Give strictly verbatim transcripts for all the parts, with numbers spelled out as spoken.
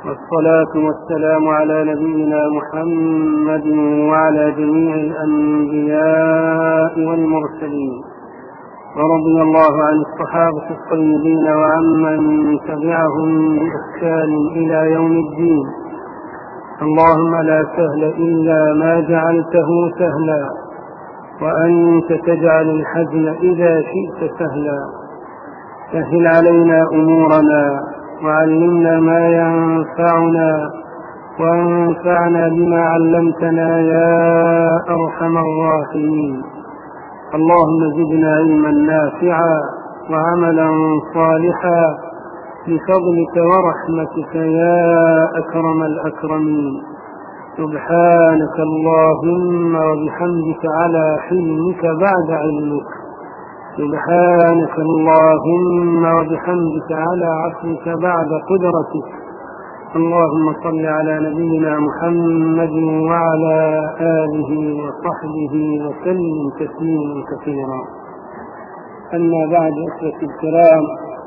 والصلاة والسلام على نبينا محمد وعلى جميع الأنبياء والمرسلين، ورضي الله عن الصحابة الطيبين وعمن تبعهم بإحسان إلى يوم الدين. اللهم لا سهل إلا ما جعلته سهلا، وأنت تجعل الحزن إذا شئت سهلا. سهل علينا أمورنا وعلمنا ما ينفعنا وانفعنا بما علمتنا يا أرحم الراحمين. اللهم زدنا علما نافعا وعملا صالحا بفضلك ورحمتك يا أكرم الأكرمين. سبحانك اللهم وبحمدك على حلمك بعد علمك، سبحانك اللهم وبحمدك على عفوك بعد قدرتك. اللهم صل على نبينا محمد وعلى آله وصحبه وسلم تسليما كثيرا. أما بعد، أخوتي الكرام،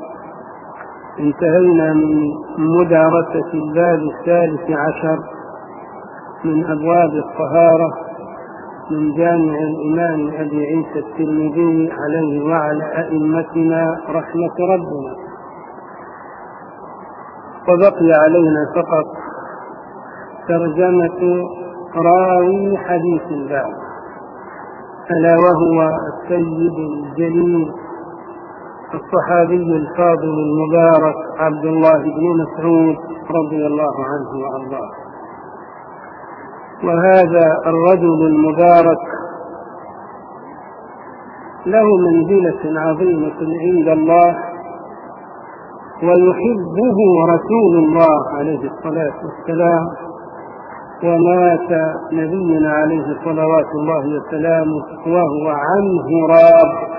انتهينا من مدارسة الباب الثالث عشر من أبواب الطهارة من جامع الإمام أبي عيسى الترمذي عليه وعلى أئمتنا رحمة ربنا، وبقي علينا فقط ترجمة راوي حديث الباب، ألا وهو السيد الجليل الصحابي الفاضل المبارك عبد الله بن مسعود رضي الله عنه وأرضاه. وهذا الرجل المبارك له منزلة عظيمة عند الله، ويحبه رسول الله عليه الصلاة والسلام، ومات نبينا عليه صلوات الله وسلامه وهو عنه راض.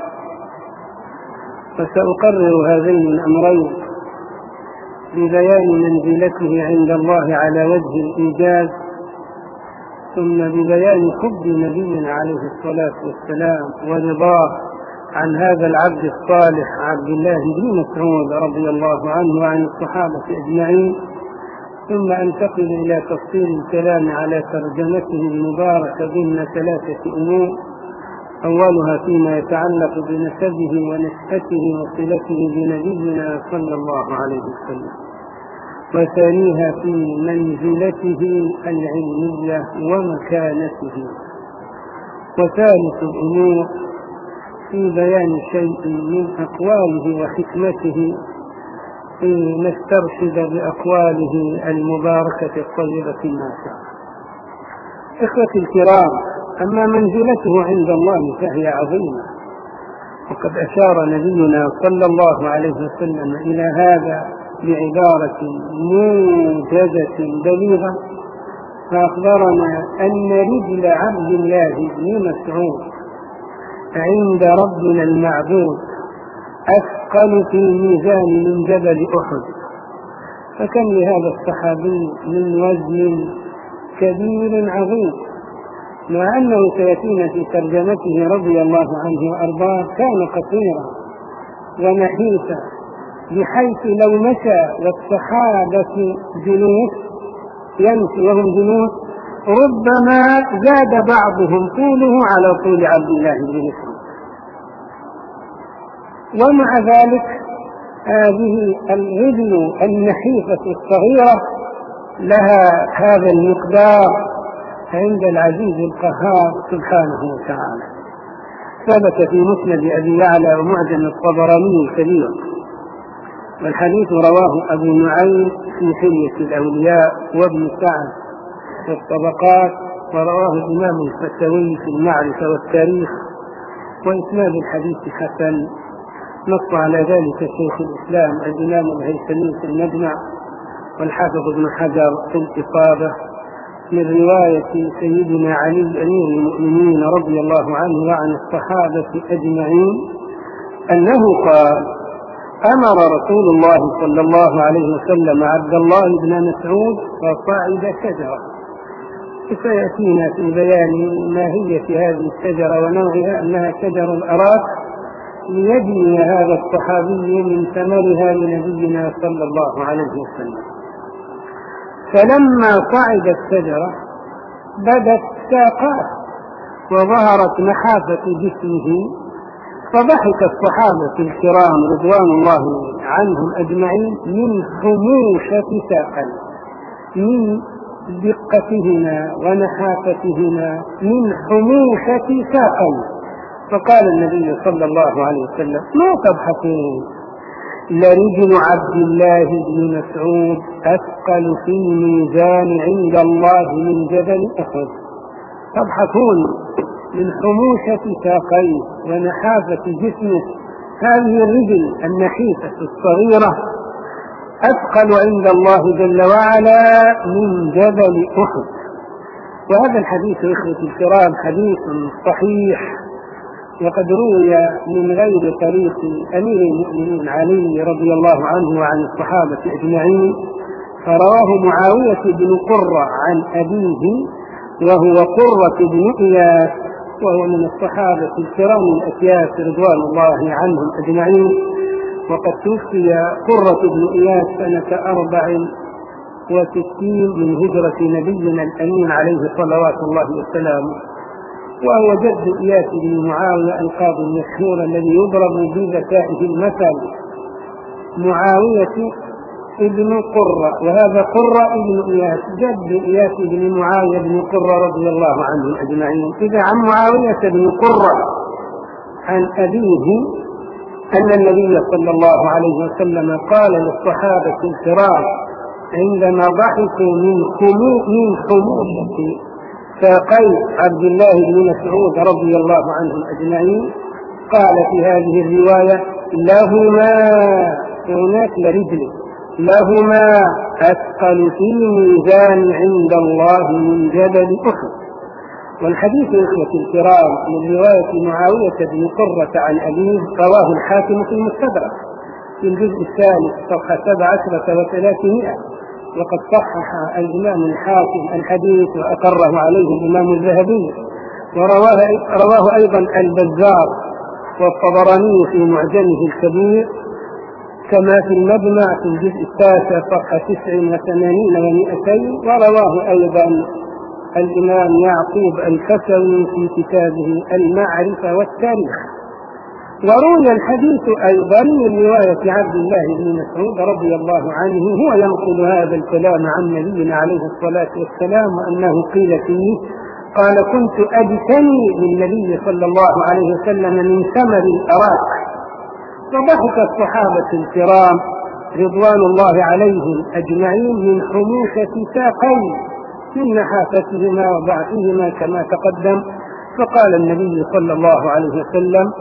فسأقرر هذين الأمرين ببيان منزلته عند الله على وجه الإيجاز، ثم ببيان حب نبينا عليه الصلاة والسلام ورضاه عن هذا العبد الصالح عبد الله بن مسعود رضي الله عنه وعن الصحابة أجمعين، ثم أنتقل إلى تفصيل الكلام على ترجمته المباركة ضمن ثلاثة أمور: أولها فيما يتعلق بنسبه ونشأته وصلته بنبينا صلى الله عليه وسلم، وثانيها في منزلته العلمية ومكانته، وثالث الأمور في بيان شيء من أقواله وحكمته لنسترشد بأقواله المباركة الطيبة النافعة. إخوتي الكرام، أما منزلته عند الله فهي عظيمة، وقد أشار نبينا صلى الله عليه وسلم إلى هذا بعبارة موجزة بليغة، فأخبرنا أن رجل عبد الله بن مسعود عند ربنا المعبود أثقل في الميزان من جبل أحد. فكم لهذا الصحابي من وزن كبير عظيم، مع أنه سيأتينا في ترجمته رضي الله عنه وأرضاه كان قصيرا ونحيفا، بحيث لو مشى والصحابة جنوس يمشي وهم جنوس ربما زاد بعضهم طوله على طول عبد الله بن مسعود. ومع ذلك هذه الرجل النحيفة الصغيرة لها هذا المقدار عند العزيز القهار سبحانه وتعالى. ثبت في مسند أبي يعلى ومعجم الطبراني الكبير، والحديث رواه أبو نعيم في حلية الأولياء وابن سعد في الطبقات، ورواه الإمام الفتاوي في المعرفة والتاريخ، وإسناد الحديث حسن. نص على ذلك شيخ الإسلام الإمام الهيثمي في المجمع، والحافظ ابن حجر في الإصابة، من رواية سيدنا علي أمير المؤمنين رضي الله عنه وعن الصحابة أجمعين أنه قال: أمر رسول الله صلى الله عليه وسلم عبد الله بن مسعود فصعد شجرة. سيأتينا في بيان ماهية هذه الشجرة ونوعها، أنها شجر الأراك، ليجني هذا الصحابي من ثمرها لنبينا صلى الله عليه وسلم. فلما صعد الشجرة بدت ساقاه وظهرت نحافة جسمه، فضحك الصحابة الكرام رضوان الله عنهم أجمعين من خموشة ساقيه، من دقتهما ونحافتهما، من خموشة ساقيه. فقال النبي صلى الله عليه وسلم: ما تضحكون؟ لرجل عبد الله بن مسعود أثقل في الميزان عند الله من جبل أحد. تضحكون من خموشة ساقيه ونحافة جسمه. هذه الرجل النحيفة الصغيرة أثقل عند الله جل وعلا من جبل أحد. وهذا الحديث إخوتي الكرام حديث صحيح، وقد روي من غير طريق أمير المؤمنين علي رضي الله عنه وعن الصحابة أجمعين، فرواه معاوية بن قرة عن أبيه وهو قرة بن إياس، وهو من الصحابة الكرام الأكياس رضوان الله عنهم أجمعين. وقد توفي قرة بن إياس سنة أربع وستين من هجرة نبينا الأمين عليه صلوات الله وسلامه، وهو جد إياس بن معاوية القاضي المشهور الذي يضرب بذكائه المثل، معاوية ابن قرة، وهذا قرة ابن إياس جد إياس بن معاوية بن قرة رضي الله عنهم أجمعين. إذا عن معاوية بن قرة عن أبيه أن النبي صلى الله عليه وسلم قال للصحابة الكرام عندما ضحكوا من خموشة ساقي عبد الله بن مسعود رضي الله عنهم أجمعين، قال في هذه الرواية: لهما، هناك لرجل، لهما أثقل في الميزان عند الله من جبل أحد. والحديث إخوتي الكرام من رواية معاوية بن قرة عن أبيه رواه الحاكم في المستدرك في الجزء الثالث صفحة سبع عشرة وثلاثمائة، وقد صحح الإمام الحاكم الحديث وأقره عليه الإمام الذهبي، ورواه رواه أيضا البزار والطبراني في معجمه الكبير، كما في المجمع في الجزء التاسع صفحة تسع وثمانين ومئتين، ورواه أيضا الإمام يعقوب الفسوي في كتابه المعرفة والتاريخ. وروي الحديث أيضا من رواية عبد الله بن مسعود رضي الله عنه، هو ينقل هذا الكلام عن نبينا عليه الصلاة والسلام، وأنه قيل فيه قال: كنت أجتني للنبي صلى الله عليه وسلم من ثمر الأراك. فضحك الصحابة الكرام رضوان الله عليهم أجمعين من خموشة ساقيه، من نحافتهما وضعفهما كما تقدم. فقال النبي صلى الله عليه وسلم: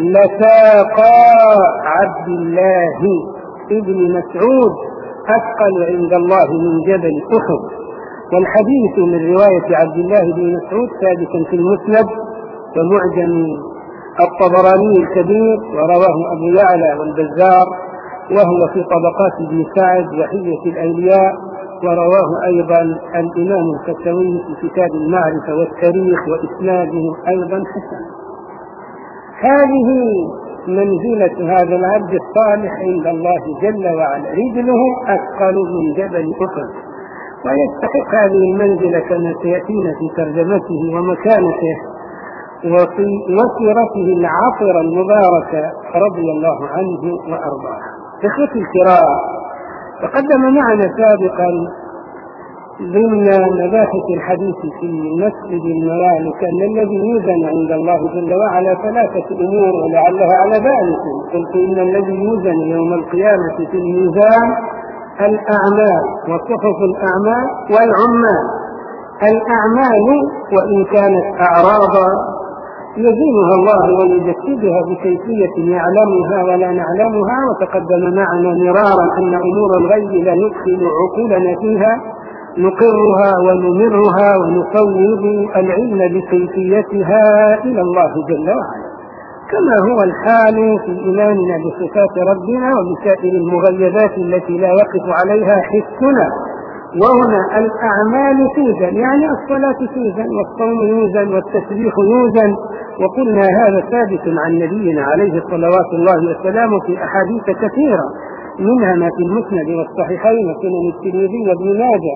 لساقا عبد الله ابن مسعود أثقل عند الله من جبل أحد. والحديث من رواية عبد الله بن مسعود ثابت في المسند ومعجم الطبراني الكبير، ورواه أبو يعلى والبزار، وهو في طبقات ابن سعد وحية الأولياء، ورواه أيضا الإمام الفتوي في كتاب المعرفة والتاريخ، وإسناده أيضا حسن. هذه منزلة هذا العبد الصالح عند الله جل وعلا، رجله أثقل من جبل أحد، ويستحق هذه المنزلة كما سيأتينا في ترجمته ومكانته وسيرته العطرة المباركة رضي الله عنه وأرضاه. إخوتي الكرام، تقدم معنا سابقا ضمن مباحث الحديث في مسجد الممالك أن الذي يوزن عند الله جل وعلا ثلاثة أمور ولعلها على بالكم. قلت إن الذي يوزن يوم القيامة في الميزان الأعمال وصحف الأعمال والعمال. الأعمال وإن كانت أعراضا يزينها الله ويجسدها بكيفية يعلمها ولا نعلمها، وتقدم معنا مرارا أن أمور الغيب لا ندخل عقولنا فيها، نقرها ونمرها ونفوض العلم بكيفيتها إلى الله جل وعلا، كما هو الحال في إيماننا بصفات ربنا وبسائر المغيبات التي لا يقف عليها حسنا. وهنا الأعمال توزن، يعني الصلاة توزن والصوم يوزن والتسبيح يوزن، وقلنا هذا ثابت عن نبينا عليه صلوات الله وسلامه في أحاديث كثيرة، منها ما في المسند والصحيحين وسنن الترمذي وابن ماجه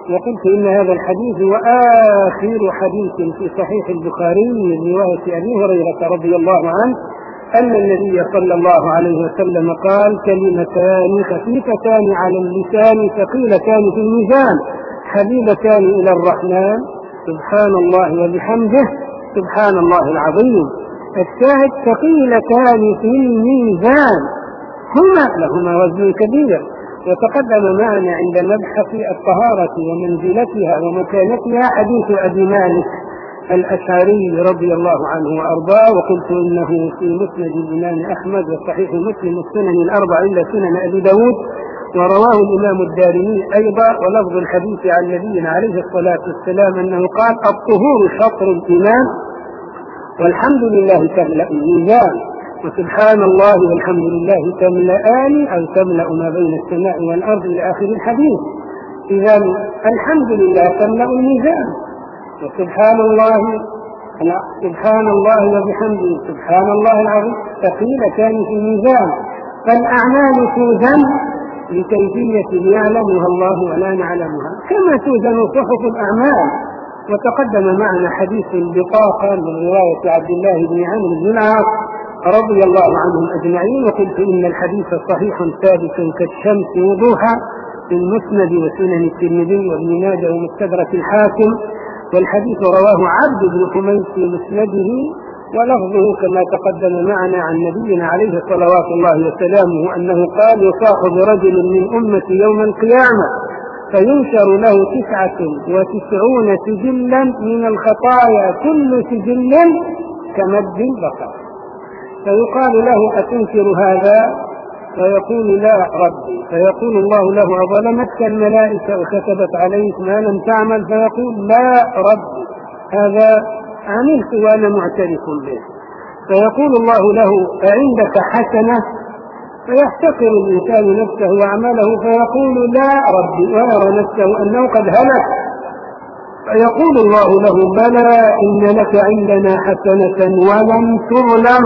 وقلت إن هذا الحديث وآخر حديث في صحيح البخاري من رواية أبي هريرة رضي الله عنه أن النبي صلى الله عليه وسلم قال: كلمتان خفيفتان على اللسان ثقيلتان في الميزان حبيبتان إلى الرحمن سبحان الله وبحمده سبحان الله العظيم. الشاهد ثقيلتان في الميزان هما لهما وزن كبير. وتقدم معنا عند مبحث الطهارة ومنزلتها ومكانتها حديث أبي مالك الأشعري رضي الله عنه وأرضاه، وقلت إنه في مسند الإمام أحمد وصحيح مسلم السنن الأربع إلا سنن أبي داود، ورواه الإمام الدارمي أيضا. ولفظ الحديث عن نبينا عليه الصلاة والسلام أنه قال: الطهور شطر الإيمان والحمد لله تملأ الميزان وسبحان الله والحمد لله تملأان أو تملأ ما بين السماء والأرض إلى آخر الحديث. إذا الحمد لله تملأ الميزان، وسبحان الله سبحان الله وبحمده سبحان الله العظيم ثقيلتان في الميزان. فالأعمال توزن لكيفية يعلمها الله ولا نعلمها، كما توزن صحف الأعمال. وتقدم معنا حديث البطاقة من رواية عبد الله بن عمرو بن العاص رضي الله عنهم أجمعين، وقلت إن الحديث صحيح ثابت كالشمس وضوحا في المسند وسنن الترمذي وابن ماجه ومستدرك الحاكم. والحديث رواه عبد بن حميد في مسنده، ولفظه كما تقدم معنا عن نبينا عليه صلوات الله وسلامه أنه قال: يصاحب رجل من أمة يوم القيامة فينشر له تسعة وتسعون سجلا من الخطايا كل سجل كمد البصر، فيقال له: أتنكر هذا؟ فيقول: لا ربي. فيقول الله له: أظلمتك الملائكة وكتبت عليك ما لم تعمل؟ فيقول: لا ربي، هذا عملت وأنا معترف به. فيقول الله له: أعندك حسنة؟ فيحتقر الإنسان نفسه وعمله فيقول: لا ربي، ويرى نفسه أنه قد هلك. فيقول الله له: بلى، إن لك عندنا حسنة ولم تظلم.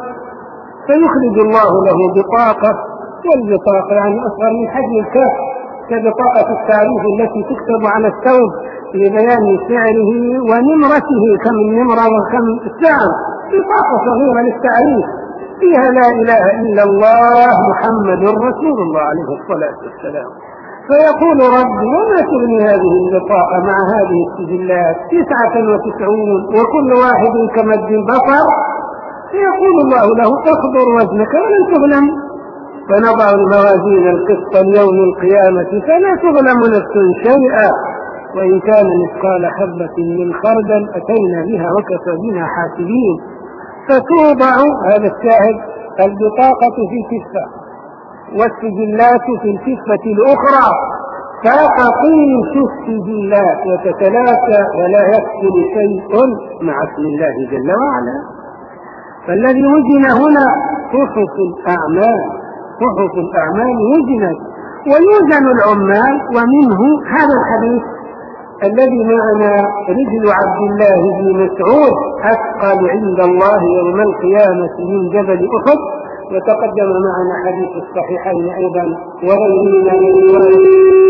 فيخرج الله له بطاقة، والبطاقة يعني أصغر من حجم الكاس، كبطاقة التعريف التي تكتب على الثوب لبيان سعره ونمرته، كم النمرة وكم السعر، بطاقة صغيرة للتعريف فيها لا إله إلا الله محمد رسول الله عليه الصلاة والسلام. فيقول: ربي، وما تغني هذه البطاقة مع هذه السجلات تسعة وتسعون وكل واحد كمد البصر؟ فيقول الله له: اخبر وزنك ولن تظلم. فنضع الموازين القسط ليوم القيامة فلا تظلم نفس شيئا، وإن كان مثقال حبة من خردل أتينا بها وكفى بنا حاسبين. فتوضع، هذا الشاهد، البطاقة في كفة والسجلات في الكفة الأخرى، فتقيس السجلات وتتلاشى ولا يكفل شيء مع اسم الله جل وعلا. فالذي وزن هنا صحف الأعمال، صحف الأعمال وزنت ويوزن العمال. ومنه هذا الحديث الذي معنا: رجل عبد الله بن مسعود أثقل عند الله يوم القيامة من جبل أحد. وتقدم معنا حديث الصحيحين أيضا وغيرهما من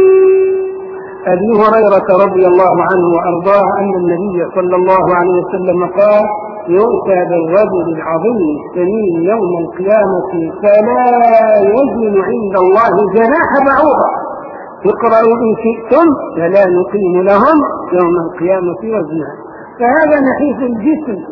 أبي هريرة رضي الله عنه وأرضاه أن النبي صلى الله عليه وسلم قال: يؤتى بالرجل العظيم السمين يوم القيامة فلا يزن عند الله جناح بعوضة، اقرأوا إن شئتم فلا نقيم لهم يوم القيامة وزنا. فهذا نحيف الجسم،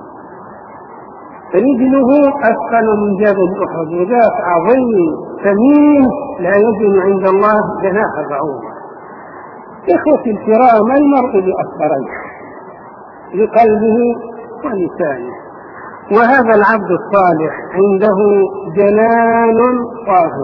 رجله أثقل من جبل أحد، وذاك عظيم ثمين لا يزن عند الله جناح بعوضة. إخوتي الكرام، المرء بأصبرين، بقلبه ولسانه. وهذا العبد الصالح عنده جنان طاهر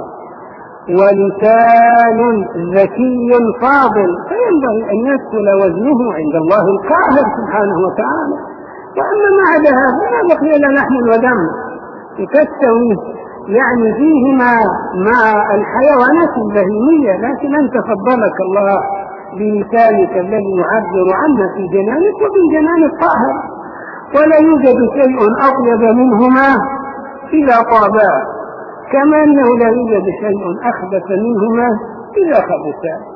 ولسان ذكي فاضل، فينبغي أن يدخل وزنه عند الله القاهر سبحانه وتعالى. وأما ما عدا هذا ما بقي إلا لحم ودم، تستوي يعني فيهما مع الحيوانات البهيمية، لكن أنت فضلك الله بلسانك الذي يعبر عنه في جنانك وبالجنان الطاهر، ولا يوجد شيء أطيب منهما إذا طابا، كما أنه لا يوجد شيء أخبث منهما إذا خبثا.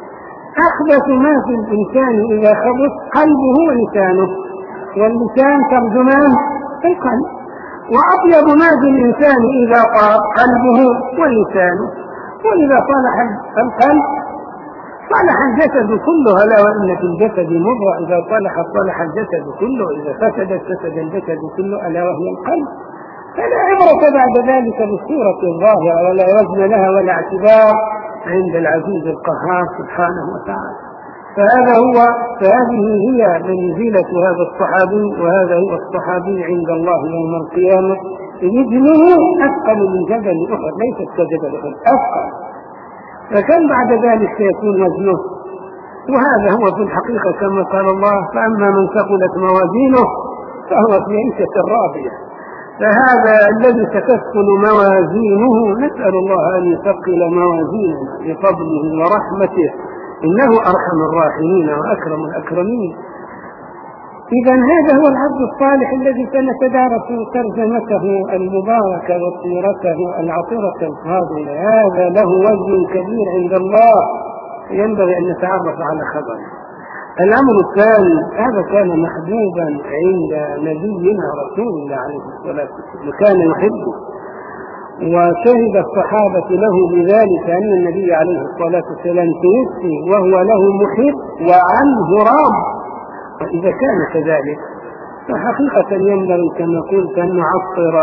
أخبث ما في الإنسان إذا خبث قلبه ولسانه، واللسان ترجمان القلب، وأطيب ما في الإنسان إذا طاب قلبه ولسانه. وإذا صلح القلب صلح الجسد كله، ألا وإن في الجسد مضغة إذا صلحت صلح الجسد كله، إذا فسدت فسد الجسد كله، ألا وهي القلب. فلا عبرة بعد ذلك بالصورة الظاهرة، ولا وزن لها ولا اعتبار عند العزيز القهار سبحانه وتعالى. فهذا هو فهذه هي منزلة هذا الصحابي، وهذا هو الصحابي عند الله يوم القيامة. رجله أثقل من جبل أحد، ليست كجبل أحد، أثقل. فكم بعد ذلك سيكون وزنه؟ وهذا هو في الحقيقة كما قال الله: فأما من ثقلت موازينه فهو في عيشة راضية. فهذا الذي ستثقل موازينه نسأل الله أن يثقل موازيننا بفضله ورحمته، إنه أرحم الراحمين وأكرم الأكرمين. إذا هذا هو العبد الصالح الذي سنتدارس ترجمته المباركة وسيرته العطرة الفاضلة. هذا له وزن كبير عند الله، ينبغي أن نتعرف على خبره. الأمر الثاني، هذا كان محبوبا عند نبينا رسول الله عليه الصلاة والسلام، وكان يحبه، وشهد الصحابة له بذلك أن النبي عليه الصلاة والسلام توفي وهو له محب وعنه راض. فإذا كان كذلك فحقيقة ينبغي كما قلت أن نعطر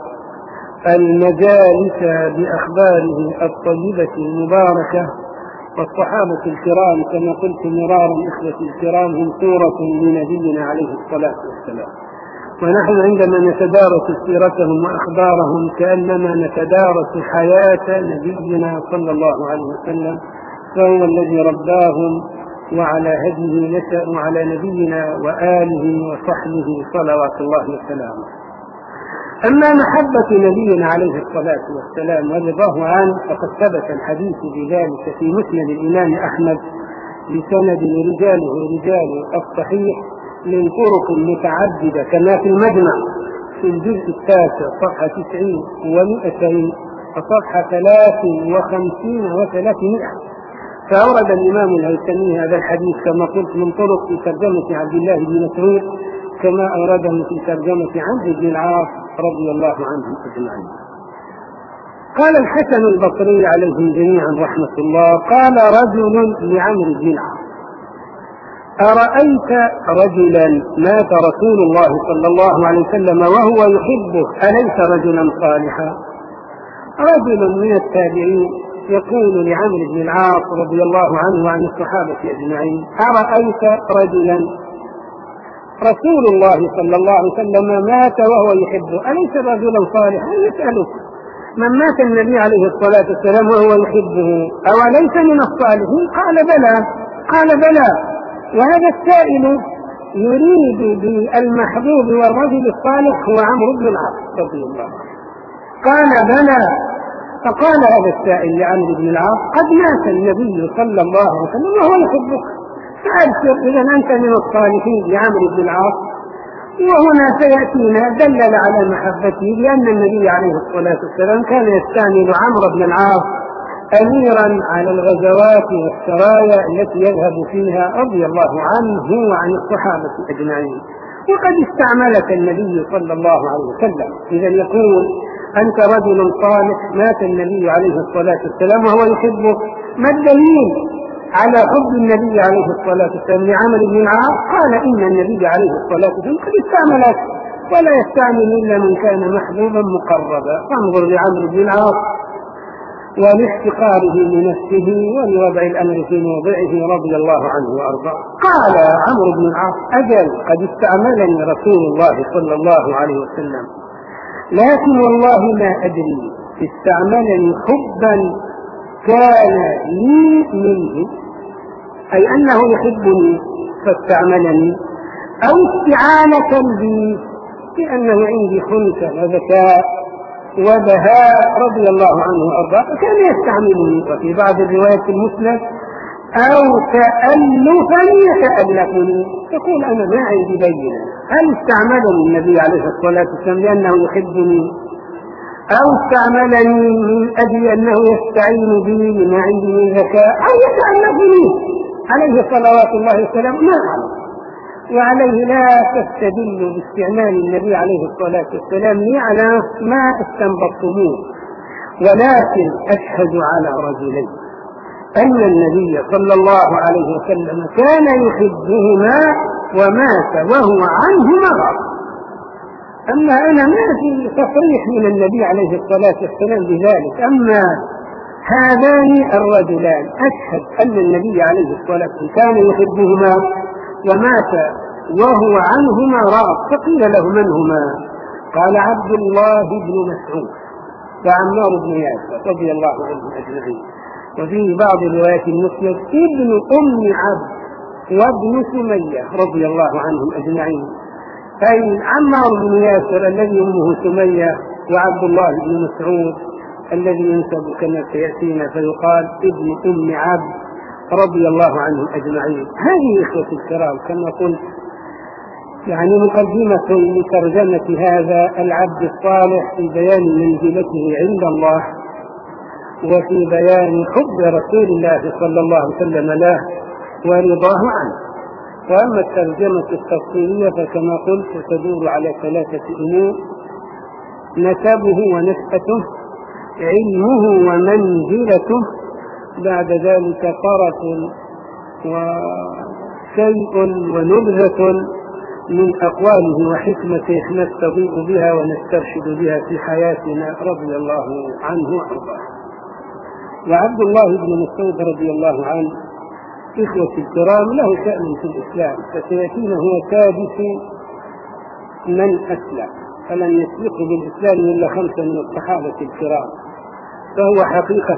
المجالس بأخباره الطيبة المباركة. والصحابة الكرام كما قلت مرارا إخوة الكرام هم صورة لنبينا عليه الصلاة والسلام، ونحن عندما نتدارس سيرتهم وأخبارهم كأنما نتدارس حياة نبينا صلى الله عليه وسلم، فهو الذي رباهم وعلى هديه نشأوا على نبينا وآله وصحبه صلوات الله وسلامه. أما محبة نبينا عليه الصلاة والسلام ورضاه عنه فقد ثبت الحديث بذلك في مسند الإمام أحمد بسند رجاله رجال الصحيح من طرق متعددة كما في المجمع في الجزء التاسع صفحة تسعين ومئتين وصفحة ثلاث وخمسين وثلاثمائة. فأورد الإمام الهيثمي هذا الحديث كما قلت من طرق في ترجمة عبد الله بن مسعود، كما أورده في ترجمة عمرو بن العاص رضي الله عنهم أجمعين. قال الحسن البصري عليهم جميعا رحمة الله: قال رجل لعمرو بن العاص: أرأيت رجلا مات رسول الله صلى الله عليه وسلم وهو يحبه، أليس رجلا صالحا؟ رجل من التابعين يقول لعمرو بن العاص رضي الله عنه وعن الصحابة أجمعين: أرأيت رجلا رسول الله صلى الله عليه وسلم مات وهو يحبه، أليس رجلا صالحا؟ يسألك من مات النبي عليه الصلاة والسلام وهو يحبه أوليس من الصالحين؟ قال بلى. قال بلى. وهذا السائل يريد بالمحبوب والرجل الصالح هو عمرو بن العاص رضي الله عنه. قال بلى. فقال هذا السائل لعمرو بن العاص: قد مات النبي صلى الله عليه وسلم وهو يحبك، فأبشر إذا أنت من الصالحين لعمرو بن العاص. وهنا سيأتينا دلل على محبته، لأن النبي عليه الصلاة والسلام كان يستعمل عمرو بن العاص أميرا على الغزوات والسرايا التي يذهب فيها رضي الله عنه وعن الصحابة أجمعين، وقد استعملك النبي صلى الله عليه وسلم. إذا يقول: أنت رجل صالح، مات النبي عليه الصلاة والسلام وهو يحبك. ما الدليل على حب النبي عليه الصلاة والسلام لعمرو بن العاص؟ قال: إن النبي عليه الصلاة والسلام قد استعملك، ولا يستعمل إلا من كان محبوبا مقربا. فانظر لعمرو بن العاص ولاحتقاره لنفسه ولوضع الأمر في موضعه رضي الله عنه وأرضاه. قال عمرو بن العاص: أجل، قد استعملني رسول الله صلى الله عليه وسلم، لكن والله ما أدري استعملني حبا كان لي منه، أي أنه يحبني فاستعملني، أو استعانة بي لأنه عندي خلق وذكاء وبهاء رضي الله عنه وأرضاه فكان يستعملني. وفي بعض الروايات المسند: أو تألفا يتألفني، يقول أنا ما عندي بينة، هل استعملني النبي عليه الصلاة والسلام لأنه يحبني، أو استعملني من أجل أنه يستعين بي لما عندي من ذكاء، أو يتألفني، عليه صلوات الله وسلامه ما أعلم. وعليه لا تستدل باستعمال النبي عليه الصلاة والسلام على ما استنبطتموه، ولكن أشهد على رجلين أن النبي صلى الله عليه وسلم كان يحبهما ومات وهو عنهما راض. أما أنا ما في تصريح من النبي عليه الصلاة والسلام بذلك، أما هذان الرجلان أشهد أن النبي عليه الصلاة والسلام كان يحبهما ومات وهو عنهما راض. فقيل له من هما؟ قال عبد الله بن مسعود وعمار بن ياسر رضي الله عنهم أجمعين. وفي بعض روايات المسند ابن أم عبد وابن سمية رضي الله عنهم أجمعين، أي عمار بن ياسر الذي أمه سمية، وعبد الله بن مسعود الذي ينسب كما سيأتينا فيقال ابن أم عبد رضي الله عنهم أجمعين. هذه إخوة الكرام كما قلت يعني مقدمة لترجمة هذا العبد الصالح في بيان منزلته عند الله وفي بيان حب رسول الله صلى الله عليه وسلم له ورضاه عنه. وأما الترجمة التفصيلية فكما قلت تدور على ثلاثة أمور: نسبه ونسبته، علمه ومنزلته، بعد ذلك طرف وشيء ونبذة من أقواله وحكمته نستضيء بها ونسترشد بها في حياتنا رضي الله عنه وأرضاه. وعبد الله بن مسعود رضي الله عنه إخوة الكرام له شأن في الإسلام، فسيأتينا هو سادس من أسلم، فلن يسبق بالإسلام إلا خمسة من الصحابة الكرام، فهو حقيقة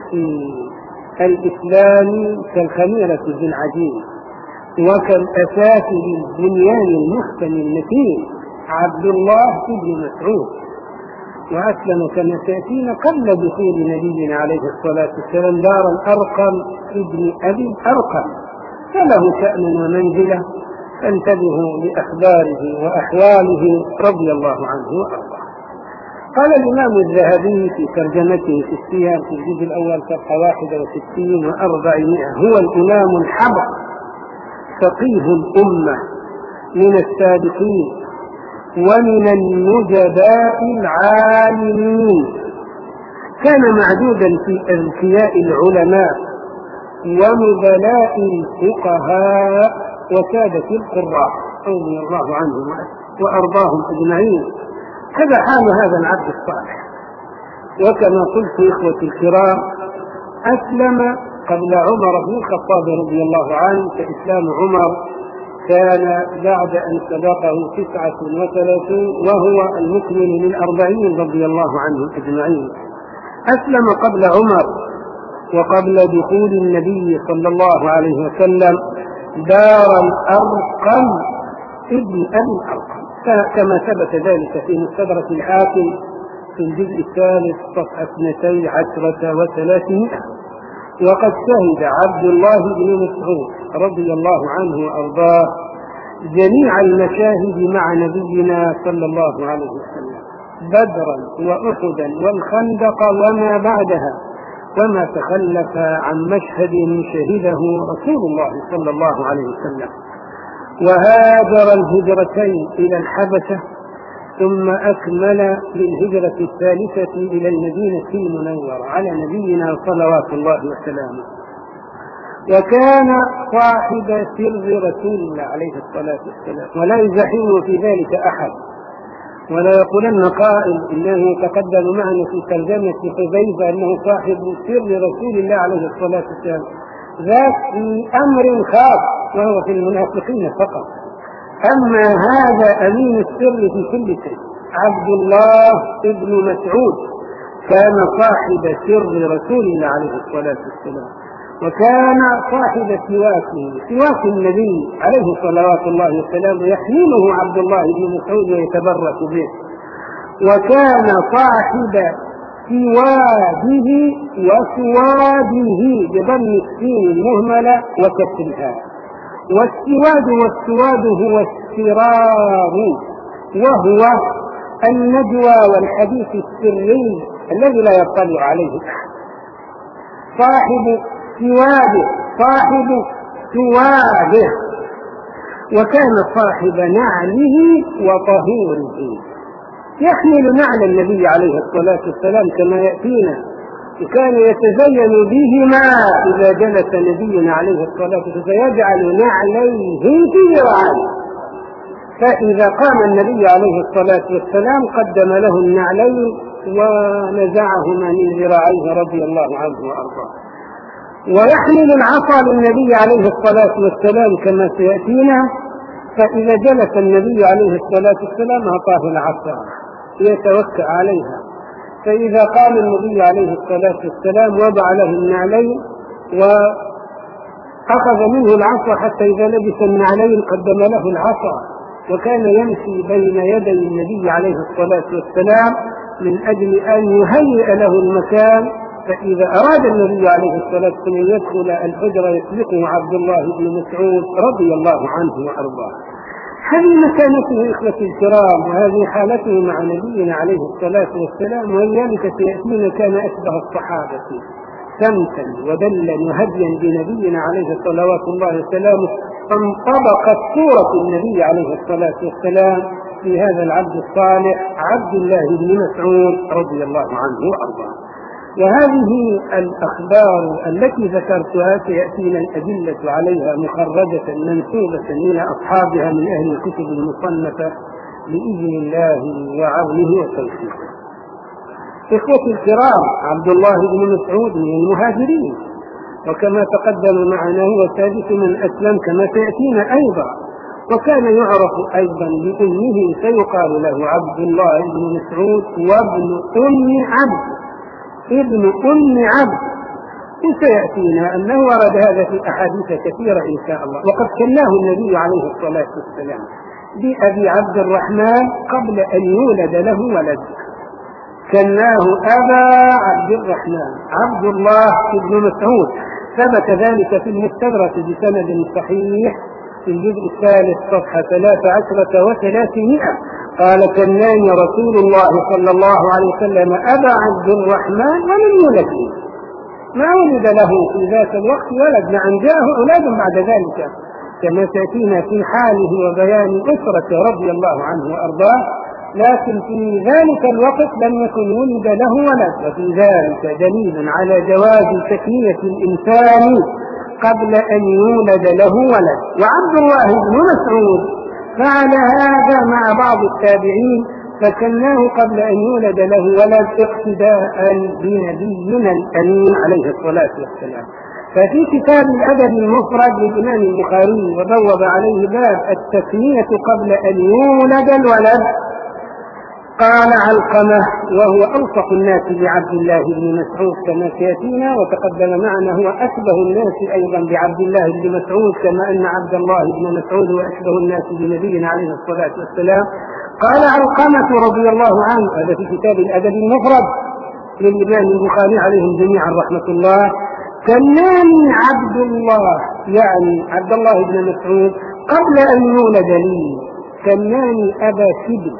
في الإسلام كالخميرة في العجين وكالأساس للبنيان المحكم المتين. عبد الله بن مسعود وأسلم كما تأتينا قبل دخول نبينا عليه الصلاة والسلام دار الأرقم ابن أبي الأرقم، فله شأن ومنزلة، فانتبهوا لأخباره وأحواله رضي الله عنه وأرضاه. قال الإمام الذهبي في ترجمته في السير في الجزء الأول صفحة واحد وستين وأربعمائة: هو الإمام الحبر فقيه الأمة من السابقين ومن النجباء العالمين، كان معدودا في أذكياء العلماء ومبلاء الفقهاء وسادة القراء رضي الله عنهم وأرضاهم أجمعين. هذا حال هذا العبد الصالح. وكما قلت إخوة الكرام أسلم قبل عمر بن الخطاب رضي الله عنه، فإسلام عمر كان بعد أن سبقه تسعة وثلاثين وهو المكمل من أربعين رضي الله عنه أجمعين. أسلم قبل عمر وقبل دخول النبي صلى الله عليه وسلم دار الأرقم ابن أبي الأرقم، كما ثبت ذلك في مستدرك الحاكم في الجزء الثالث صفحة اثنتي عشرة وثلاثمائة. وقد شهد عبد الله بن مسعود رضي الله عنه وأرضاه جميع المشاهد مع نبينا صلى الله عليه وسلم، بدرا وأحدا والخندق وما بعدها، وما تخلف عن مشهد شهده رسول الله صلى الله عليه وسلم. وهاجر الهجرتين إلى الحبشة ثم أكمل بالهجرة الثالثة إلى المدينة المنورة على نبينا صلوات الله وسلامه. وكان صاحب سر رسول الله عليه الصلاة والسلام، ولا يزاحمه في ذلك أحد، ولا يقولن قائل إنه تقدم معنا في ترجمة حذيفة أنه صاحب سر رسول الله عليه الصلاة والسلام، ذاك في أمر خاص وهو في المنافقين فقط. أما هذا أمين السر في كل شيء. عبد الله بن مسعود كان صاحب سر رسول الله عليه الصلاة والسلام، وكان صاحب سواكه سواك النبي عليه صلوات الله وسلامه يحمله عبد الله بن مسعود ويتبرك به. وكان صاحب سواده وسواده بضم السين المهملة وكسرها، والسواد والسواد هو السرار، وهو النجوى والحديث السري الذي لا يطلع عليه أحد. صاحب سواده صاحب سواده، وكان صاحب نعله وطهوره، يحمل نعل النبي عليه الصلاة والسلام كما يأتينا، وكان يتزين بهما إذا جلس نبينا عليه الصلاة والسلام فيجعل نعليه في ذراعيه، فإذا قام النبي عليه الصلاة والسلام قدم له النعلين ونزعهما من ذراعيه رضي الله عنه وأرضاه. ويحمل العصا للنبي عليه الصلاة والسلام كما سيأتينا، فإذا جلس النبي عليه الصلاة والسلام أعطاه العصا يتوكأ عليها، فإذا قام النبي عليه الصلاة والسلام وضع له النعلين وأخذ منه العصا حتى إذا لبس النعلين قدم له العصا، وكان يمشي بين يدي النبي عليه الصلاة والسلام من أجل أن يهيئ له المكان، فإذا أراد النبي عليه الصلاة والسلام أن يدخل الحجرة يسبقه عبد الله بن مسعود رضي الله عنه وأرضاه. هذه مكانته إخوتي الكرام، وهذه حالته مع نبينا عليه الصلاة والسلام، ولذلك سيأتينا كان أشبه الصحابة سمتا ودلا وهديا بنبينا عليه صلوات الله وسلامه، فانطبقت صورة النبي عليه الصلاة والسلام في هذا العبد الصالح عبد الله بن مسعود رضي الله عنه وأرضاه. وهذه الأخبار التي ذكرتها سيأتينا الأدلة عليها مخرجة منسوبة إلى أصحابها من أهل الكتب المصنفة بإذن الله وعونه وتوفيقه. إخوتي الكرام، عبد الله بن مسعود من المهاجرين، وكما تقدم معنا هو سادس من أسلم كما سيأتينا أيضا، وكان يعرف أيضا بأمه فيقال له عبد الله بن مسعود وابن أم عبد ابن أم عبد، وسيأتينا أنه ورد هذا في أحاديث كثيرة إن شاء الله. وقد كناه النبي عليه الصلاة والسلام بأبي عبد الرحمن قبل أن يولد له ولد، كناه أبا عبد الرحمن عبد الله بن مسعود، ثبت ذلك في المستدرك بسند صحيح في الجزء الثالث صفحة ثلاث عشرة وثلاثمائة، قال كناني رسول الله صلى الله عليه وسلم أبا عبد الرحمن ولم يولد لي، ما ولد له في ذات الوقت ولد، نعم جاءه أولاد بعد ذلك كما تأتينا في حاله وبيان أسرة رضي الله عنه وأرضاه، لكن في ذلك الوقت لم يكن ولد له ولد، وفي ذلك دليل على جواز تكنية الإنسان قبل أن يولد له ولد. وعبد الله بن مسعود فعل هذا مع بعض التابعين فكناه قبل أن يولد له ولد اقتداء بنبينا الأمين عليه الصلاة والسلام. ففي كتاب الأدب المفرد للإمام البخاري وبوب عليه باب التكنية قبل أن يولد الولد، قال علقمة وهو ألصق الناس بعبد الله بن مسعود كما سيأتينا، وتقدم معنا هو أشبه الناس أيضا بعبد الله بن مسعود، كما أن عبد الله بن مسعود هو أشبه الناس بنبينا عليه الصلاة والسلام. قال علقمة رضي الله عنه، هذا في كتاب الأدب المفرد للإمام البخاري عليهم جميعا رحمة الله، كناني عبد الله يعني عبد الله بن مسعود قبل أن يولد لي، كناني أبا شبل،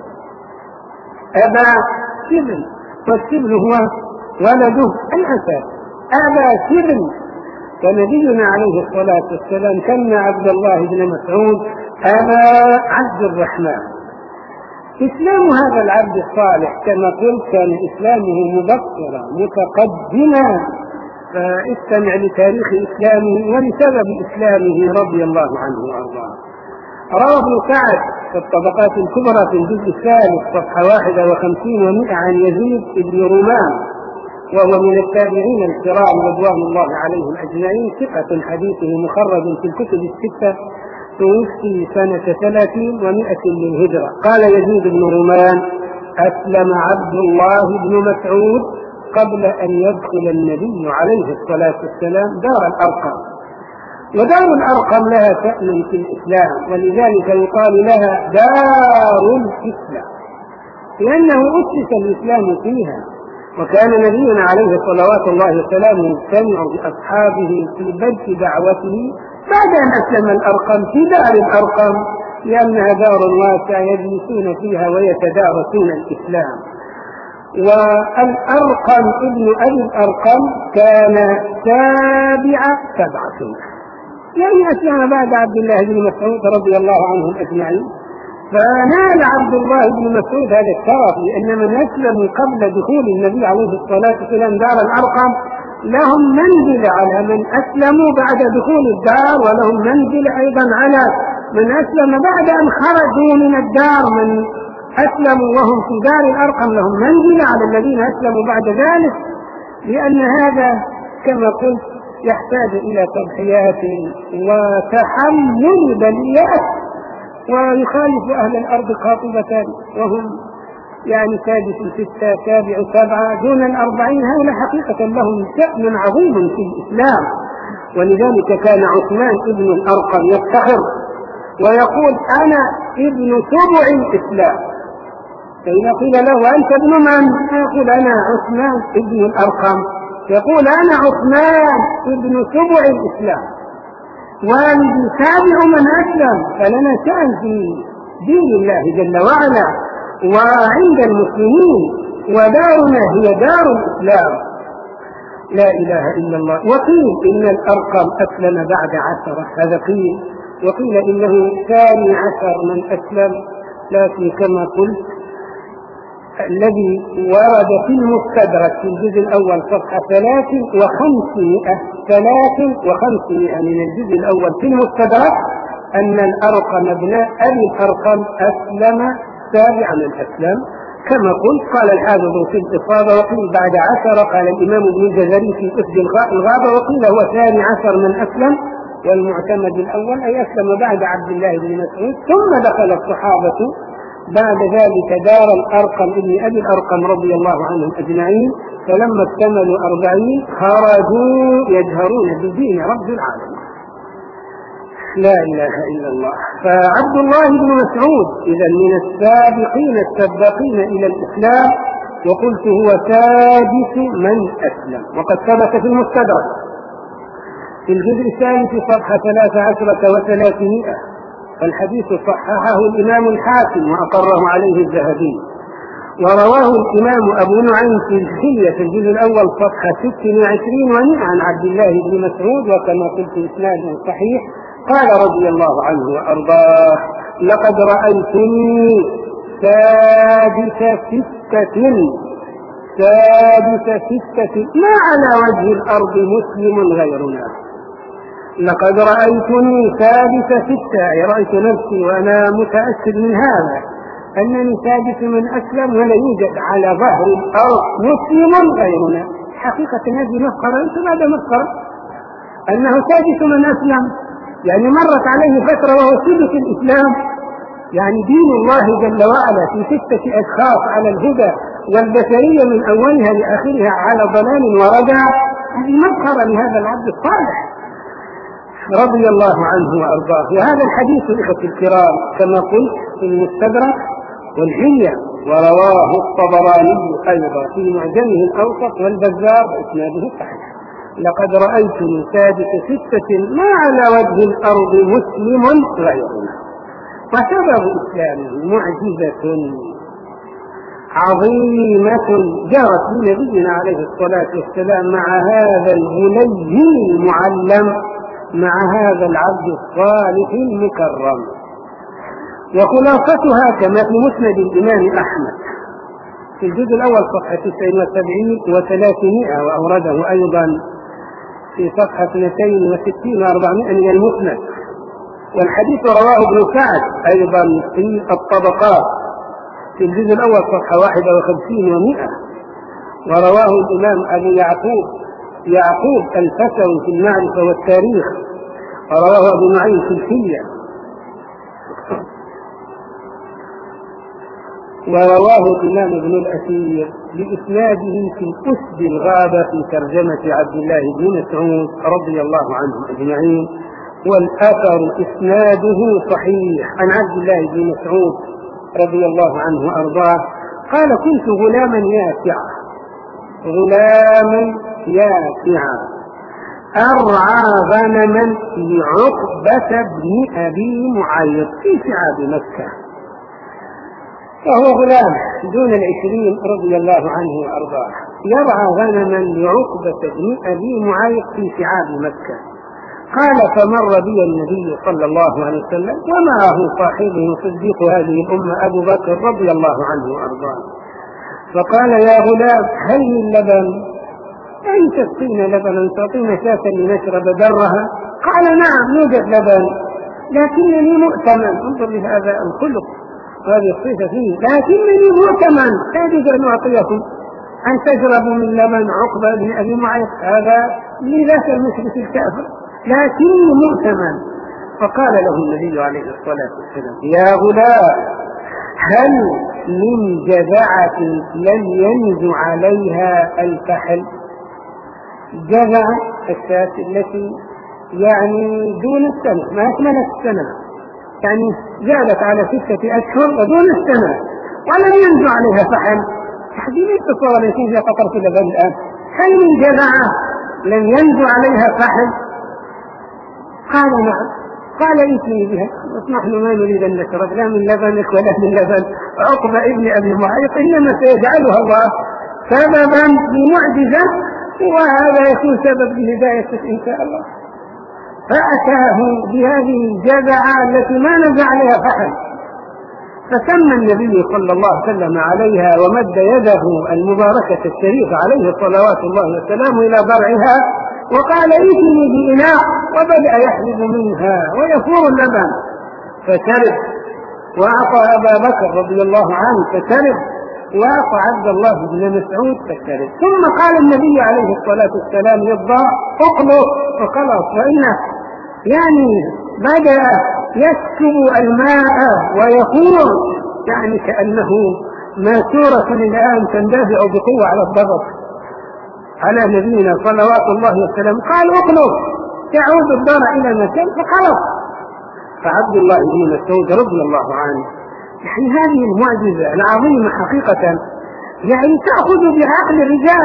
أبا شبل، والشبل هو ولده الأسد، أبا شبل. فنبينا عليه الصلاة والسلام كان عبد الله بن مسعود أبا عبد الرحمن. إسلام هذا العبد الصالح كما قلت كان إسلامه مبكرا متقدما، فاستمع لتاريخ إسلامه ولسبب إسلامه رضي الله عنه وأرضاه. روى ابن سعد في الطبقات الكبرى في الجزء الثالث صفحة واحدة وخمسين ومئة عن يزيد بن رومان، وهو من التابعين الكرام رضوان الله عليهم أجمعين، ثقة حديثه مخرج في الكتب الستة، توفي سنة ثلاثين ومئة للهجرة. قال يزيد بن رومان أسلم عبد الله بن مسعود قبل أن يدخل النبي عليه الصلاة والسلام دار الأرقم، ودار الأرقم لها شأن في الإسلام، ولذلك يقال لها دار الإسلام لأنه أسس الإسلام فيها. وكان نبينا عليه صلوات الله وسلامه يجتمع بأصحابه في بدء دعوته بعد أن أسلم الأرقم في دار الأرقم، لأنها دار واسعة يجلسون فيها ويتدارسون الإسلام. والأرقم ابن أبي الأرقم كان سابع سبعة، يعني أسلم بعد عبد الله بن مسعود رضي الله عنهم أجمعين. فنال عبد الله بن مسعود هذا الشرف، لأن من أسلموا قبل دخول النبي عليه الصلاة والسلام دار الأرقم لهم منزلة على من أسلموا بعد دخول الدار، ولهم منزلة أيضا على من أسلم بعد أن خرجوا من الدار. من أسلموا وهم في دار الأرقم لهم منزلة على الذين أسلموا بعد ذلك، لأن هذا كما قلت يحتاج إلى تضحيات وتحمل بليات، ويخالف أهل الأرض قاطبة وهم يعني سادس ستة سابع سبعة دون الأربعين. هؤلاء حقيقة لهم شأن عظيم في الإسلام. ولذلك كان عثمان ابن الأرقم يفتخر ويقول أنا ابن سبع الإسلام. فإذا قيل له أنت ابن من؟ يقول أنا عثمان ابن الأرقم. يقول أنا عثمان ابن سبع الإسلام، والذي سابع من أسلم. فلنا شأن في دين الله جل وعلا وعند المسلمين، ودارنا هي دار الإسلام. لا إله إلا الله. وقيل إن الأرقم أسلم بعد عشرة، هذا قيل. وقيل إنه ثاني عشر من أسلم، لكن كما قلت الذي ورد في المستدرك في الجزء الأول صفحة ثلاث وخمسمائة ثلاث وخمسمائة من الجزء الأول في المستدرك أن الأرقم ابن أبي الأرقم أسلم سابعا من الأسلام كما قلت. قال الحافظ في الإصابة وقيل بعد عشر. قال الإمام ابن الجزري في أسد الغابة وقيل هو ثاني عشر من أسلم، والمعتمد الأول أي أسلم بعد عبد الله بن مسعود. ثم دخل الصحابة بعد ذلك دار الأرقم ابن أبي الأرقم رضي الله عنهم أجمعين، فلما اكتملوا أربعين خرجوا يجهرون بدين رب العالمين. لا إله إلا الله. فعبد الله بن مسعود إذا من السابقين السباقين إلى الإسلام، وقلت هو سادس من أسلم، وقد ثبت في المستدرك في الجزء الثالث صفحة ثلاث عشرة وثلاثمائة. الحديث صححه الإمام الحاكم وأقره عليه الذهبي، ورواه الإمام أبو نعيم في الحلية في الجزء الأول صفحة ست وعشرين ومئة عن عبد الله بن مسعود، وكما قلت إسناده صحيح. قال رضي الله عنه وأرضاه لقد رأيتني سادس ستة سادس ستة ما على وجه الأرض مسلم غيرنا. لقد رأيتني سادس ستة، رأيت نفسي وأنا متأكد من هذا أنني سادس من أسلم، ولا يوجد على ظهر الأرض مسلم غيرنا. حقيقة هذه مسخرة ليس بعد مسخرة أنه سادس من أسلم، يعني مرت عليه فترة وهو سادس الإسلام. يعني دين الله جل وعلا في ستة أشخاص على الهدى، والبشرية من أولها لآخرها على ضلال ورجع. هذه مسخرة لهذا العبد الصالح رضي الله عنه وأرضاه. وهذا الحديث إخوتي الكرام كما قلت في المستدرك والحلية، ورواه الطبراني أيضا في معجمه الأوسط والبزار بإسناده صحيح. لقد رأيتني سادس ستة ما على وجه الأرض مسلم غيرنا. وسبب إسلامه معجزة عظيمة جرت لنبينا عليه الصلاة والسلام مع هذا الغلي المعلم، مع هذا العبد الصالح المكرم. وخلاصتها كما في مسند الإمام أحمد في الجزء الأول صفحة تسعين وسبعين وثلاثمائة، وأورده أيضا في صفحة اثنتين وستين وأربعمائة من المسند. والحديث رواه ابن سعد أيضا في الطبقات في الجزء الأول صفحة واحدة وخمسين ومائة. ورواه الإمام أبو يعقوب يعقوب الفسوي في المعرفة والتاريخ، ورواه أبو نعيم في الحلية، ورواه الإمام ابن الأثير بإسناده في أسد الغابة في ترجمة عبد الله بن مسعود رضي الله عنهم أجمعين. والأثر إسناده صحيح عن عبد الله بن مسعود رضي الله عنه وأرضاه قال كنت غلاما يافعا غلاما يافعا أرعى غنما لعقبة بن أبي معيط في شعاب مكة، وهو غلام دون العشرين رضي الله عنه وأرضاه يرعى غنما لعقبة بن أبي معيط في شعاب مكة. قال فمر بي النبي صلى الله عليه وسلم ومعه صاحبه صديق هذه الأمة أبو بكر رضي الله عنه وأرضاه، فقال يا غلام هل من لبن؟ أن تسقينا لبنا تعطينا شاة لنشرب درها؟ قال نعم يوجد لبن لكنني مؤتمن. انظر لهذا الخلق وهذه الصفة فيه، لكنني مؤتمن لا يجوز أن أعطيكم أن تشربوا من لبن عقبة بن أبي معيط، هذا لذاك المشرك الكافر، لكني مؤتمن. فقال له النبي عليه الصلاة والسلام يا غلام هل من جذعة لم ينز عليها الفحل؟ جذع الشاة التي يعني دون السنة ما أكملت السنة، يعني زادت على ستة أشهر ودون السنة ولم ينز عليها فحل. تحديد التصور التي في قطرة اللبن الآن، هل من جذعة لم ينز عليها فحل؟ قال نعم. قال ائتني بها، نحن ما نريد أن نشرب لا من لبنك ولا من لبن عقبة ابن أبي معيط، إنما سيجعلها الله سببا لمعجزة وهذا يكون سبب لهدايتك إن شاء الله. فأتاه بهذه الجذعة التي ما نزع عليها فحل، فسمى النبي صلى الله عليه وسلم عليها ومد يده المباركة الشريفة عليه صلوات الله وسلامه إلى ضرعها وقال ائتني بإناء، وبدأ يحلب منها ويفور اللبن فشرب، وأعطى أبا بكر رضي الله عنه فشرب، وأعطى عبد الله بن مسعود فشرب. ثم قال النبي عليه الصلاة والسلام للضرع اقلق، فخلص فإنه يعني بدأ يسكب الماء ويفور، يعني كأنه ماسورة الآن تندفع بقوة على الضغط على نبينا صلوات الله وسلامه. قال اقلب، يعود الضرع إلى مكان فخلص. فعبد الله بن مسعود رضي الله عنه، يعني هذه المعجزة العظيمة حقيقة يعني تأخذ بعقل الرجال،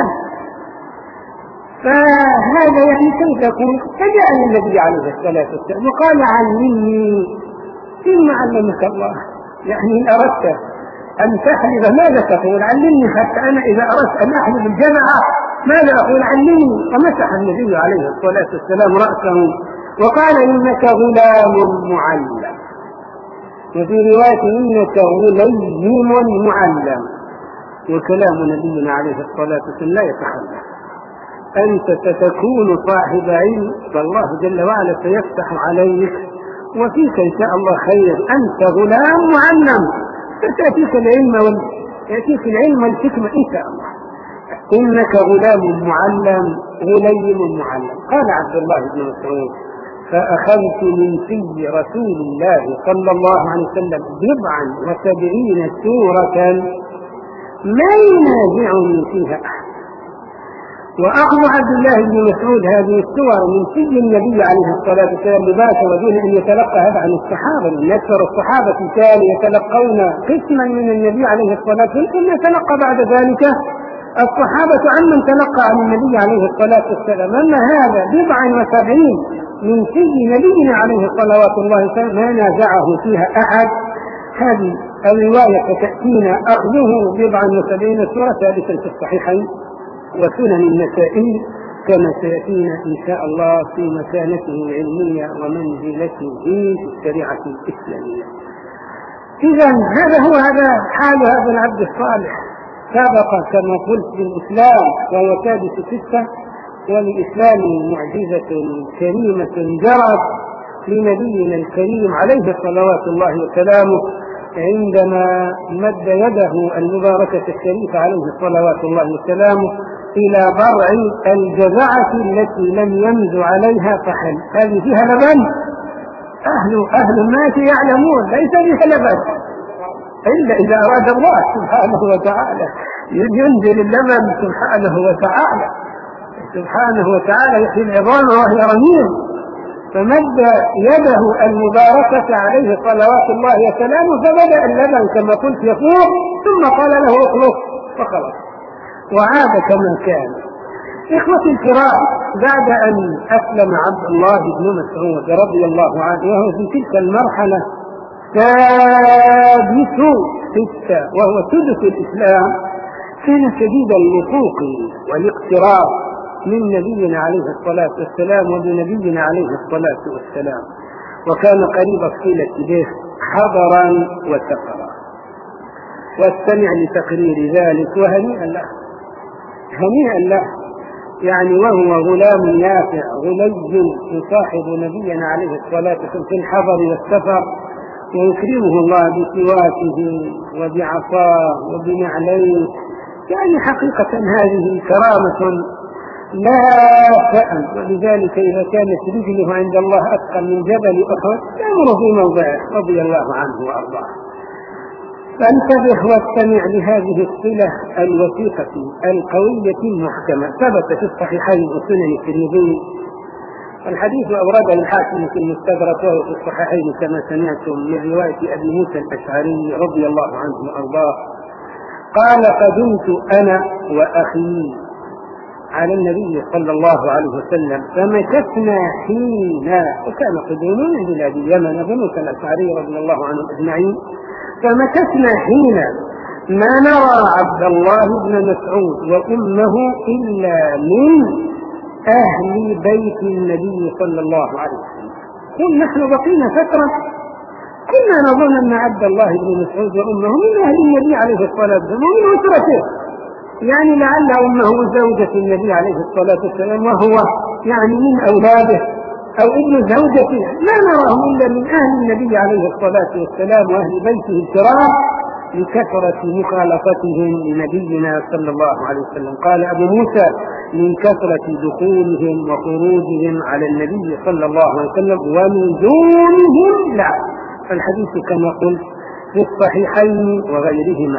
فهذا يعني كيف يكون؟ فجاء النبي عليه الصلاة والسلام وقال علمني مما علمك الله، يعني إن أردت أن تحلب ماذا تقول؟ علمني حتى أنا إذا أردت أن أحلب الجذعة ماذا أقول؟ علمني. ومسح النبي عليه الصلاة والسلام رأسه وقال إنك غلام معلم، وفي رواية إنك غليم معلم. وكلام نبينا عليه الصلاة والسلام لا يتحدث، أنت ستكون صاحب علم فالله جل وعلا سيفتح عليك وفيك إن شاء الله خير، أنت غلام معلم ستأتيك العلم ويأتيك العلم والحكمة إن شاء الله. إنك غلام معلم غليم معلم. قال عبد الله بن مسعود فأخذت من في رسول الله صلى الله عليه وسلم بضعا وسبعين سورة ما ينازعني فيها أحد. وأخذ عبد الله بن مسعود هذه السور من سجن النبي عليه الصلاة والسلام مباشرة ودون أن يتلقى هذا عن الصحابة، لأن أكثر الصحابة كانوا يتلقون قسما من النبي عليه الصلاة والسلام ثم يتلقى بعد ذلك الصحابة عمن تلقى عن النبي عليه الصلاة والسلام. أما هذا بضعا وسبعين من سجن نبينا عليه الصلوات الله وسلم ما نازعه فيها أحد. هذه الرواية تأتينا أخذه بضعا وسبعين سورة ثابتة في الصحيحين وسنن النسائي كما سيأتينا إن شاء الله في مكانته العلمية ومنزلته في الشريعة الإسلامية. إذا هذا هو هذا حال هذا العبد الصالح، سبق كما قلت بالإسلام وهو سادس ستة، وللإسلام معجزة كريمة جرت لنبينا الكريم عليه صلوات الله وسلامه عندما مد يده المباركة الشريفة عليه صلوات الله وسلامه إلى ضرع الجذعة التي لم ينز عليها فحل. هذه فيها لبن، أهل أهل الناس يعلمون ليس فيها لبن إلا إذا أراد الله سبحانه وتعالى ينزل اللبن سبحانه وتعالى سبحانه وتعالى يحيي العظام وهي رميم. فمد يده المباركة عليه صلوات الله وسلامه فبدأ اللبن كما قلت يفور، ثم قال له اخلص فخلص وعاد كما كان. إخوتي الكرام، بعد أن أسلم عبد الله بن مسعود رضي الله عنه وهو في تلك المرحلة سادس ستة وهو سدس الإسلام، كان شديد اللصوق والاقتراب من نبينا عليه الصلاة والسلام وبنبينا عليه الصلاة والسلام، وكان قريب الصلة به حضرا وسفرا. واستمع لتقرير ذلك وهنيئا له، هنيئا له يعني وهو غلام يافع غلي يصاحب نبينا عليه الصلاة والسلام في الحضر والسفر، ويكرمه الله بسواكه وبعصاه وبنعليه. يعني حقيقة هذه كرامة لا فأم، ولذلك إذا كانت رجله عند الله أثقل من جبل أحد يأمر في موضعه رضي الله عنه وأرضاه. فانتبه واستمع لهذه الصلة الوثيقة القوية المحكمة. ثبت في الصحيحين وسنن الترمذي، الحديث أورده الحاكم في المستدرك وهو في الصحيحين كما سمعتم من رواية أبي موسى الأشعري رضي الله عنه وأرضاه قال: قدمت أنا وأخي على النبي صلى الله عليه وسلم فمكثنا حين، وكان قدوم من بلاد اليمن، أبو موسى الأشعري رضي الله عنهم أجمعين، فمكثنا حين ما نرى عبد الله بن مسعود وأمه إلا من أهل بيت النبي صلى الله عليه وسلم. قل نحن بقينا فترة كنا نظن أن عبد الله بن مسعود وأمه من أهل النبي عليه الصلاة والسلام ومن أسرته، يعني لعل أمه زوجة النبي عليه الصلاة والسلام وهو يعني من أولاده أو ابن زوجته، لا نراهم إلا من أهل النبي عليه الصلاة والسلام وأهل بيته الكرام لكثرة مخالفتهم لنبينا صلى الله عليه وسلم. قال أبو موسى: من كثرة دخولهم وخروجهم على النبي صلى الله عليه وسلم ومن دونهم لا. الحديث كما قلت في الصحيحين وغيرهما.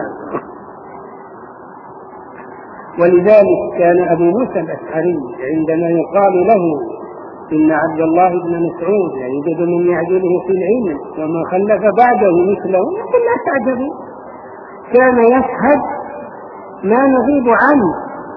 ولذلك كان أبو موسى الأشعري عندما يقال له إن عبد الله بن مسعود يوجد من يعدله في العلم وما خلف بعده مثله، يقول لا تعجبوا، كان يشهد ما نغيب عنه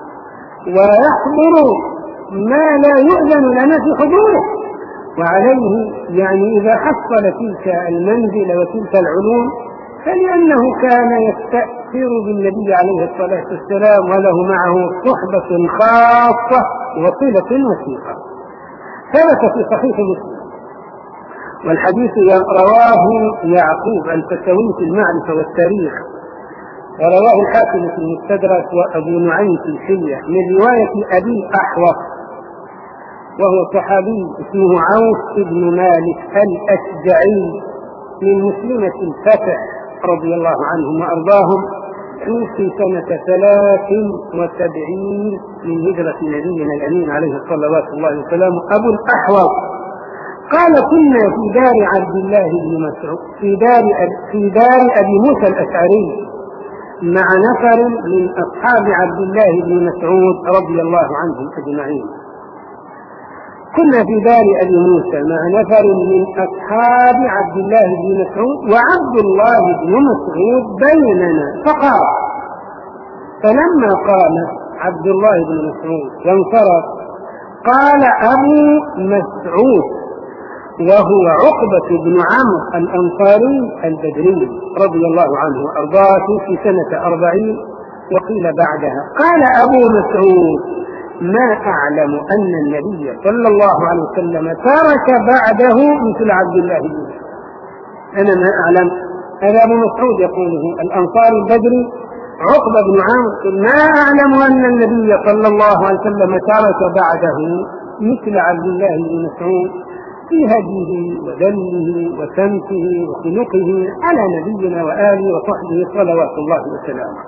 ويحضر ما لا يؤذن لنا في حضوره. وعليه يعني إذا حصل تلك المنزل وتلك العلوم فلأنه كان يستأثر بالنبي عليه الصلاة والسلام وله معه صحبة خاصة وصلة وثيقة. ثبت في صحيح مسلم، والحديث رواه يعقوب الفتاوي في المعرفة والتاريخ، ورواه الحاكم في المستدرك وأبو نعيم في الحلية من رواية أبي أحوص وهو صحابي اسمه عوف بن مالك الأشجعي من مسلمة الفتح رضي الله عنهم وأرضاهم، توفي سنة ثلاث وسبعين من هجرة نبينا الأمين عليه الصلاة والسلام. أبو الأحوص قال: كنا في دار عبد الله بن مسعود في دار في دار أبي موسى الأشعري مع نفر من أصحاب عبد الله بن مسعود رضي الله عنهم أجمعين. كنا في دار أبي موسى مع نفر من أصحاب عبد الله بن مسعود وعبد الله بن مسعود بيننا، فقال: فلما قام عبد الله بن مسعود وانصرف قال أبو مسعود وهو عقبة بن عمرو الأنصاري البدري رضي الله عنه وأرضاه في سنة أربعين وقيل بعدها، قال أبو مسعود: ما أعلم أن النبي صلى الله عليه وسلم ترك بعده مثل عبد الله بن مسعود. أنا ما أعلم، هذا أبو مسعود يقوله الأنصاري البدري عقبة بن عمرو، ما أعلم أن النبي صلى الله عليه وسلم ترك بعده مثل عبد الله بن مسعود في هديه ودله وسمته وخلقه على نبينا وآله وصحبه صلوات الله وسلامه.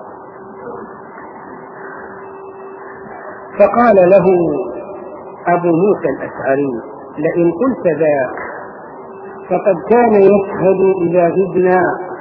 فقال له أبو موسى الأشعري: لئن قلت ذاك فقد كان يشهد إذا غبنا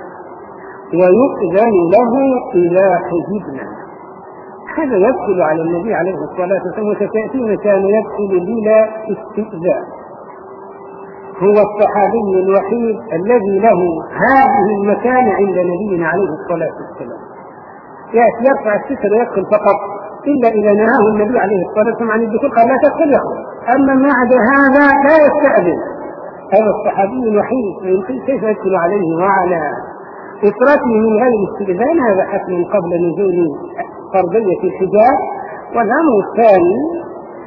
ويؤذن له إذا حجبنا. هذا يدخل على النبي عليه الصلاة والسلام، وستأتينا كان يدخل بلا استئذان. هو الصحابي الوحيد الذي له هذه المكانة عند نبينا عليه الصلاة والسلام، يأتي يرفع الستر ويدخل فقط، إلا إذا نهاه النبي عليه الصلاة والسلام عن الدخول قال: لا تدخل يخرج. أما ما عدا هذا لا يستأذن. هذا الصحابي الوحيد كيف يدخل عليه وعلى إسرته من غير استئذان؟ هذا حتم قبل نزول فرضية الحجاب. والأمر الثاني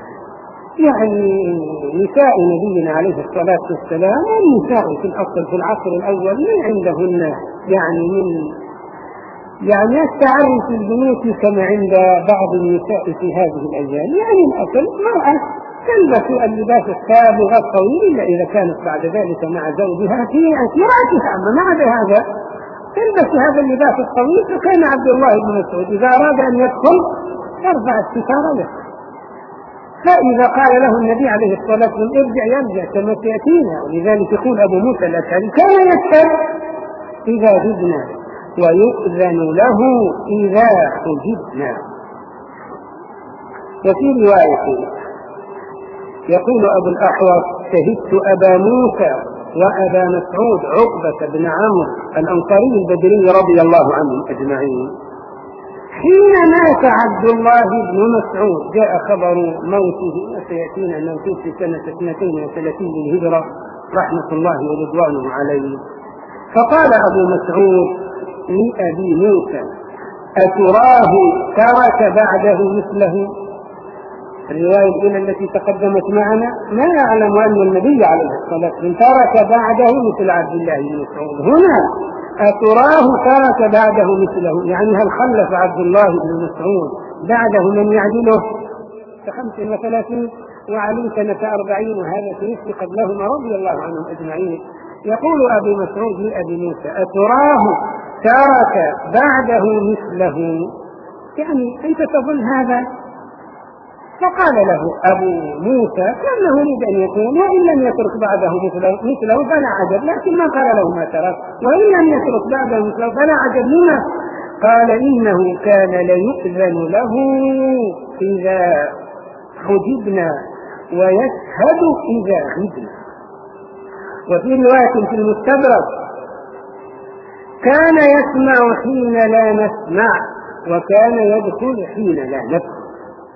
يعني نساء نبينا عليه الصلاة والسلام والنساء في الأصل في العصر الأول من عندهن يعني من يعني التعري في البيوت كما عند بعض النساء في هذه الأيام. يعني الأصل المرأة تلبس اللباس السابغ الطويل إلا إذا كانت بعد ذلك مع زوجها في رأسها، أما مع هذا تلبس هذا اللباس الطويل. فكان عبد الله بن مسعود إذا أراد أن يدخل يرفع الستار له، فإذا قال له النبي عليه الصلاة والسلام ارجع يرجع كما سيأتينا. ولذلك يقول أبو موسى الأشعري كان يسأل إذا جبنا ويؤذن له إذا حجبنا. وفي رواية يقول أبو الأحوص شهدت أبا موسى وأبا مسعود عقبة بن عمرو الأنصاري البدري رضي الله عنهم أجمعين حين مات عبد الله بن مسعود. جاء خبر موته وسيأتينا أنه في سنة اثنتين وثلاثين للهجرة رحمة الله ورضوانه عليه. فقال أبو مسعود لأبي موسى أتراه ترك بعده مثله؟ الرواية الأولى التي تقدمت معنا ما يعلم أن النبي عليه الصلاة والسلام ترك بعده مثل عبد الله بن مسعود. هنا أتراه ترك بعده مثله، يعني هل خلف عبد الله بن مسعود بعده من يعدله كخمس وثلاثين وعلي سنة أربعين، وهذا في نفس قبلهما رضي الله عنهم أجمعين. يقول أبو مسعود لأبي موسى أتراه ترك بعده مثله، يعني أنت تظن هذا؟ فقال له أبو موسى كأنه يريد أن يكون وإن لم يترك بعده مثله, مثله فلا عجب، لكن ما قال له ما ترك وإن لم يترك بعده مثله فلا عجب. لما؟ قال إنه كان ليؤذن له إذا حجبنا ويشهد إذا غبنا. وفي رواية في المستدرك كان يسمع حين لا نسمع وكان يدخل حين لا ندخل.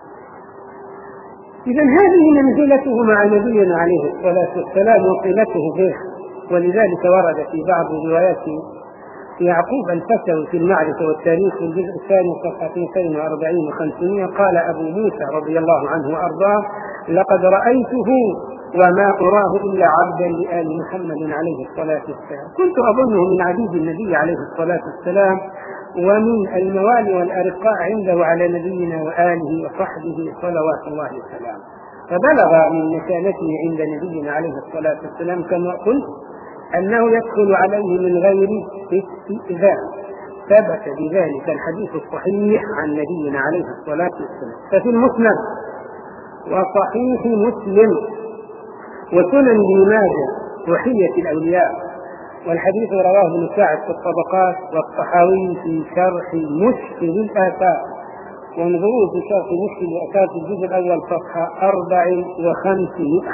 إذا هذه منزلته مع نبينا عليه الصلاة والسلام وصلته به. ولذلك ورد في بعض روايات يعقوب الفتوي في المعرفة والتاريخ في الجزء الثاني صفحة اثنين وأربعين وخمسمائة قال أبو موسى رضي الله عنه وأرضاه لقد رأيته وما أراه إلا عبدا لآل محمد عليه الصلاة والسلام. كنت أظنه من عبيد النبي عليه الصلاة والسلام ومن الموالي والأرقاء عنده على نبينا وآله وصحبه صلوات الله وسلامه. فبلغ من مكانته عند نبينا عليه الصلاة والسلام كما قلت أنه يدخل عليه من غير استئذان. ثبت بذلك الحديث الصحيح عن نبينا عليه الصلاة والسلام. ففي المسند وصحيح مسلم وسنن ابن ماجه وحلية الأولياء، والحديث رواه ابن سعد في الطبقات والطحاوي في شرح مشكل الآثار، وانظروا في شرح مشكل الآثار في الجزء الأول صفحة أربع وخمسمائة.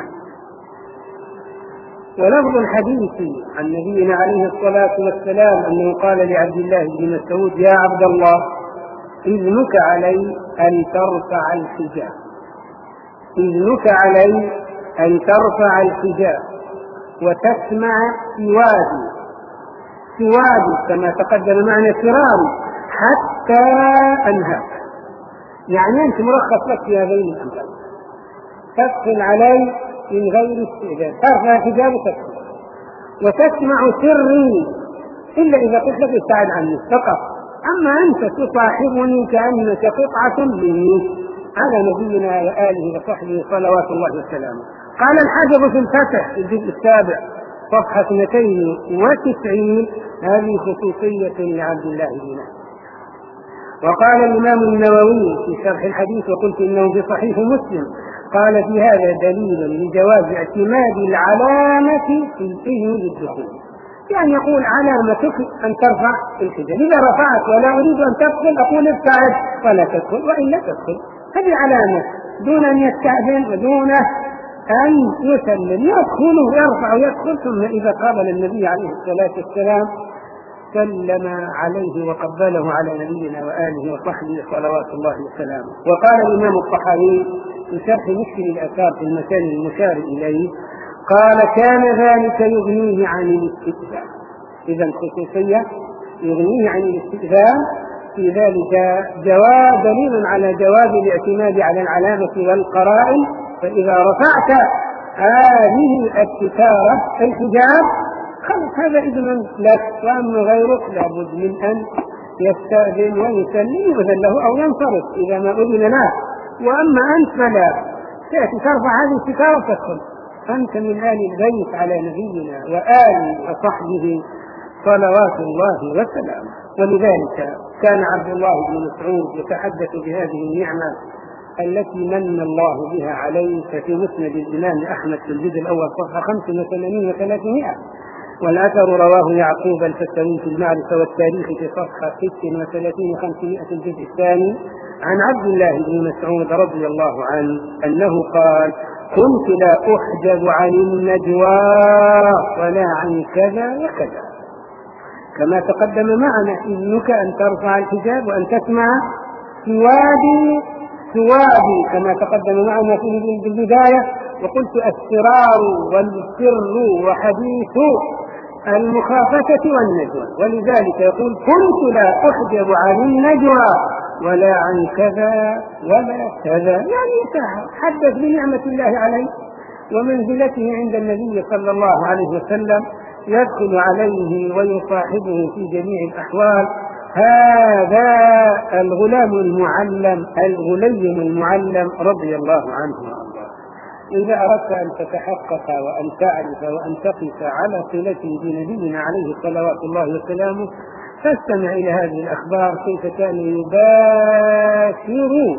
ولفظ الحديث عن نبينا عليه الصلاة والسلام أنه قال لعبد الله بن مسعود يا عبد الله إذنك علي أن ترفع الحجاب، إذنك علي أن ترفع الحجاب وتسمع سوادي، سوادي كما تقدم معنا فراري حتى أنهاك، يعني أنت مرخص لك في هذين الأمرين، تدخل علي من غير استئذان، ترفع الحجاب وتدخل وتسمع سري إلا إذا قلت لك ابتعد عني فقط، أما أنت تصاحبني كأنك قطعة مني. على نبينا وآله وصحبه صلوات الله وسلامه. قال الحجب في الفتح في الجزء السابع صفحة اثنتين وتسعين هذه خصوصية لعبد الله بن مسعود. وقال الإمام النووي في شرح الحديث وقلت إنه في صحيح مسلم قال في هذا دليل لجواز اعتماد العلامة في الإذن للدخول، يعني يقول علامتك أن ترفع الحجاب، إذا رفعت ولا أريد أن تدخل أقول ابتعد ولا تدخل وإلا تدخل، هذه علامة دون أن يستأذن ودون أن يسلم، يدخل ويرفع ويدخل. ثم إذا قابل النبي عليه الصلاة والسلام سلم عليه وقبله على نبينا وآله وصحبه صلوات الله وسلامه. وقال الإمام الطحاوي في شرح مشكل الآثار في المكان المشار إليه قال كان ذلك يغنيه عن الاستئذان. إذا خصوصية يغنيه عن الاستئذان، في ذلك جواز دليل على جواز الاعتماد على العلامة والقرائن فإذا رفعت هذه الستارة الحجاب خلص هذا إذن لك، وأما غيرك لابد من أن يستأذن ويسلم يؤذن له أو ينصرف إذا ما أذن له. وأما أنت فلا تأتي ترفع هذه الستارة وتدخل، أنت من آل البيت على نبينا وآل وصحبه صلوات الله وسلامه. ولذلك كان عبد الله بن مسعود يتحدث بهذه النعمة التي من الله بها عليه، ففي مسند الإمام أحمد في الجزء الأول صفحة خمس وثمانين وثلاثمائة، والأثر رواه يعقوب الفتاوي في المعرفة والتاريخ في صفحة ست وثلاثين وخمسمائة الجزء الثاني، عن عبد الله بن مسعود رضي الله عنه أنه قال: كنت لا أحجب عن النجوى ولا عن كذا وكذا، كما تقدم معنا إذنك أن ترفع الحجاب وأن تسمع سوادي سوادي كما تقدم معنا في البداية. وقلت السرار والسر وحديث المخافة والنجوى، ولذلك يقول: كنت لا أحجب عن النجوى ولا عن كذا ولا كذا، يعني تحدث بنعمة الله عليه ومنزلته عند النبي صلى الله عليه وسلم، يدخل عليه ويصاحبه في جميع الأحوال. هذا الغلام المعلم الغليم المعلم رضي الله عنه وارضاه. إذا أردت أن تتحقق وأن تعرف وأن تقف على صلته بنبينا عليه صلوات الله وسلامه، فاستمع إلى هذه الأخبار كيف كان يباشر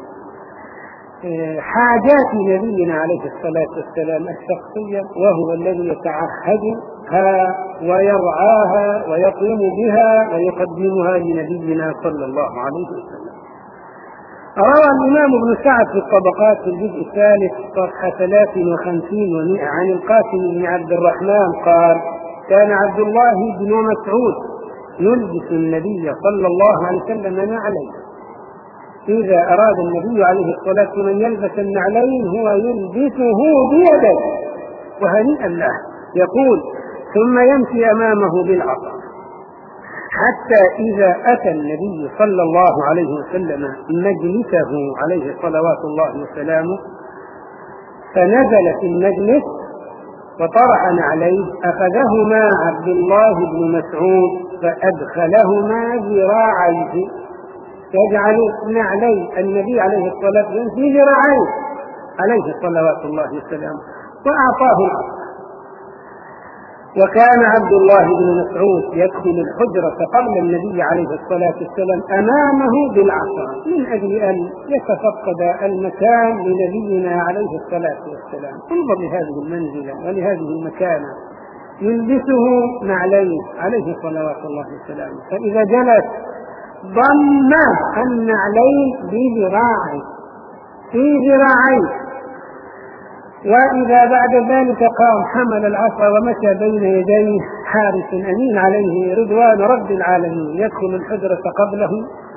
حاجات نبينا عليه الصلاة والسلام الشخصية، وهو الذي يتعهدها ويرعاها ويقوم بها ويقدمها لنبينا صلى الله عليه وسلم. روى الإمام ابن سعد في الطبقات في الجزء الثالث صفحة ثلاث وخمسين ومئة عن القاسم بن عبد الرحمن قال: كان عبد الله بن مسعود يلبس النبي صلى الله عليه وسلم نعلين، إذا أراد النبي عليه الصلاة والسلام أن يلبس النعلين هو يلبسه بيده وهنيئا له، يقول: ثم يمشي أمامه بالعصا حتى إذا أتى النبي صلى الله عليه وسلم مجلسه عليه صلوات الله وسلامه فنزل في المجلس وطرح نعليه، أخذهما عبد الله بن مسعود فأدخلهما ذراعيه، يجعل نعلي النبي عليه الصلاة والسلام في ذراعيه عليه صلوات الله وسلامه وأعطاه العصا. وكان عبد الله بن مسعود يدخل الحجرة قبل النبي عليه الصلاة والسلام أمامه بالعصا من أجل أن يتفقد المكان لنبينا عليه الصلاة والسلام. انظر لهذه المنزلة ولهذه المكانة، يلبسه نعليه عليه صلوات الله وسلامه، فإذا جلس ضم النعلين بذراعه في ذراعيه، وإذا بعد ذلك قام حمل العصا ومشى بين يديه حارس أمين عليه رضوان رب العالمين يدخل الحجرة قبله.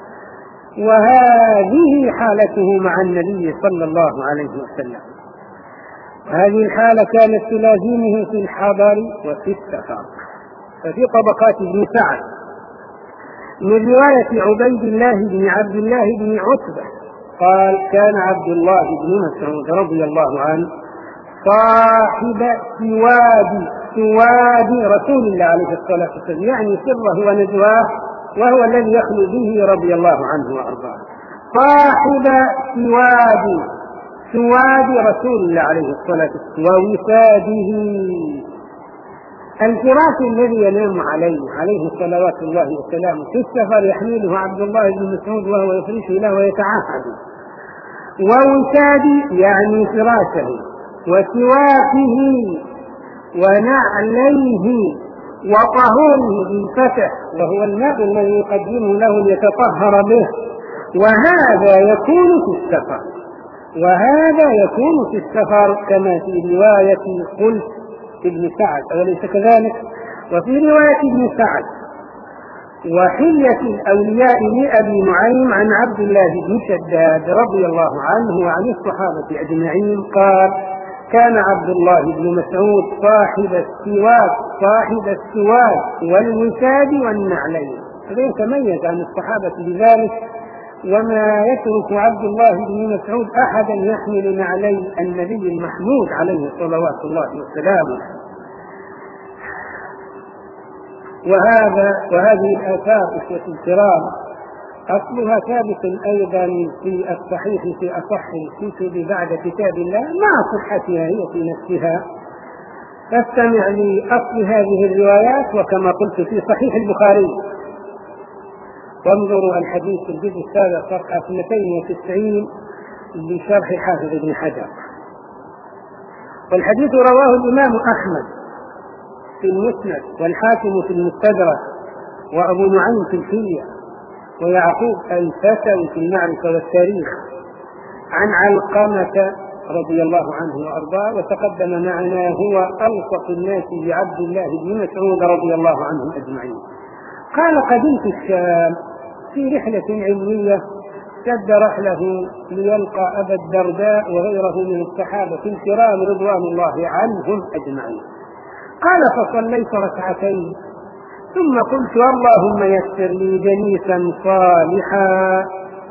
وهذه حالته مع النبي صلى الله عليه وسلم. هذه الحالة كانت تلازمه في الحضر وفي السفر. ففي طبقات ابن سعد من رواية عبيد الله بن عبد الله بن عتبة قال: كان عبد الله بن مسعود رضي الله عنه صاحب سواد سواد رسول الله عليه الصلاة والسلام، يعني سره ونجواه، وهو الذي يخلو به رضي الله عنه وأرضاه. صاحب سواد سواد رسول الله عليه الصلاة والسلام ووساده، الفراش الذي ينام عليه عليه صلوات الله وسلامه في السفر يحمله عبد الله بن مسعود وهو يفرشه له ويتعهد. ووساد يعني فراشه، وسواكه ونعليه وطهوره بالفتح، وهو الماء الذي يقدمه له ليتطهر به. وهذا يكون في السفر وهذا يكون في السفر كما في رواية قلت ابن سعد، أوليس كذلك؟ وفي رواية ابن سعد وحلية الأولياء لأبي نعيم عن عبد الله بن شداد رضي الله عنه وعن الصحابة أجمعين قال: كان عبد الله بن مسعود صاحب السواك صاحب السواك والوساد والنعلين. فإن تميز عن الصحابة بذلك وما يترك عبد الله بن مسعود أحدا يحمل نعلي النبي المحمود عليه صلوات الله وسلامه. وهذا وهذه الآثار إخوة الكرام أصلها ثابت أيضا في الصحيح في أصح الكتب بعد كتاب الله مع صحتها هي في نفسها. فاستمع لأصل هذه الروايات وكما قلت في صحيح البخاري، وانظروا الحديث في الجزء السابع صفحة اثنتين وتسعين بشرح حافظ ابن حجر. والحديث رواه الإمام أحمد في المسند والحاكم في المستدرك وأبو نعيم في الحلية ويعقوب الفتوي في المعرفة والتاريخ عن علقمة رضي الله عنه وأرضاه، وتقدم معنا هو ألصق الناس بعبد الله بن مسعود رضي الله عنهم أجمعين. قال: قدمت الشام في رحلة علمية، شد رحله ليلقى أبا الدرداء وغيره من الصحابة الكرام رضوان الله عنهم أجمعين. قال: فصليت ركعتين ثم قلت: اللهم يسر لي جليسا صالحا،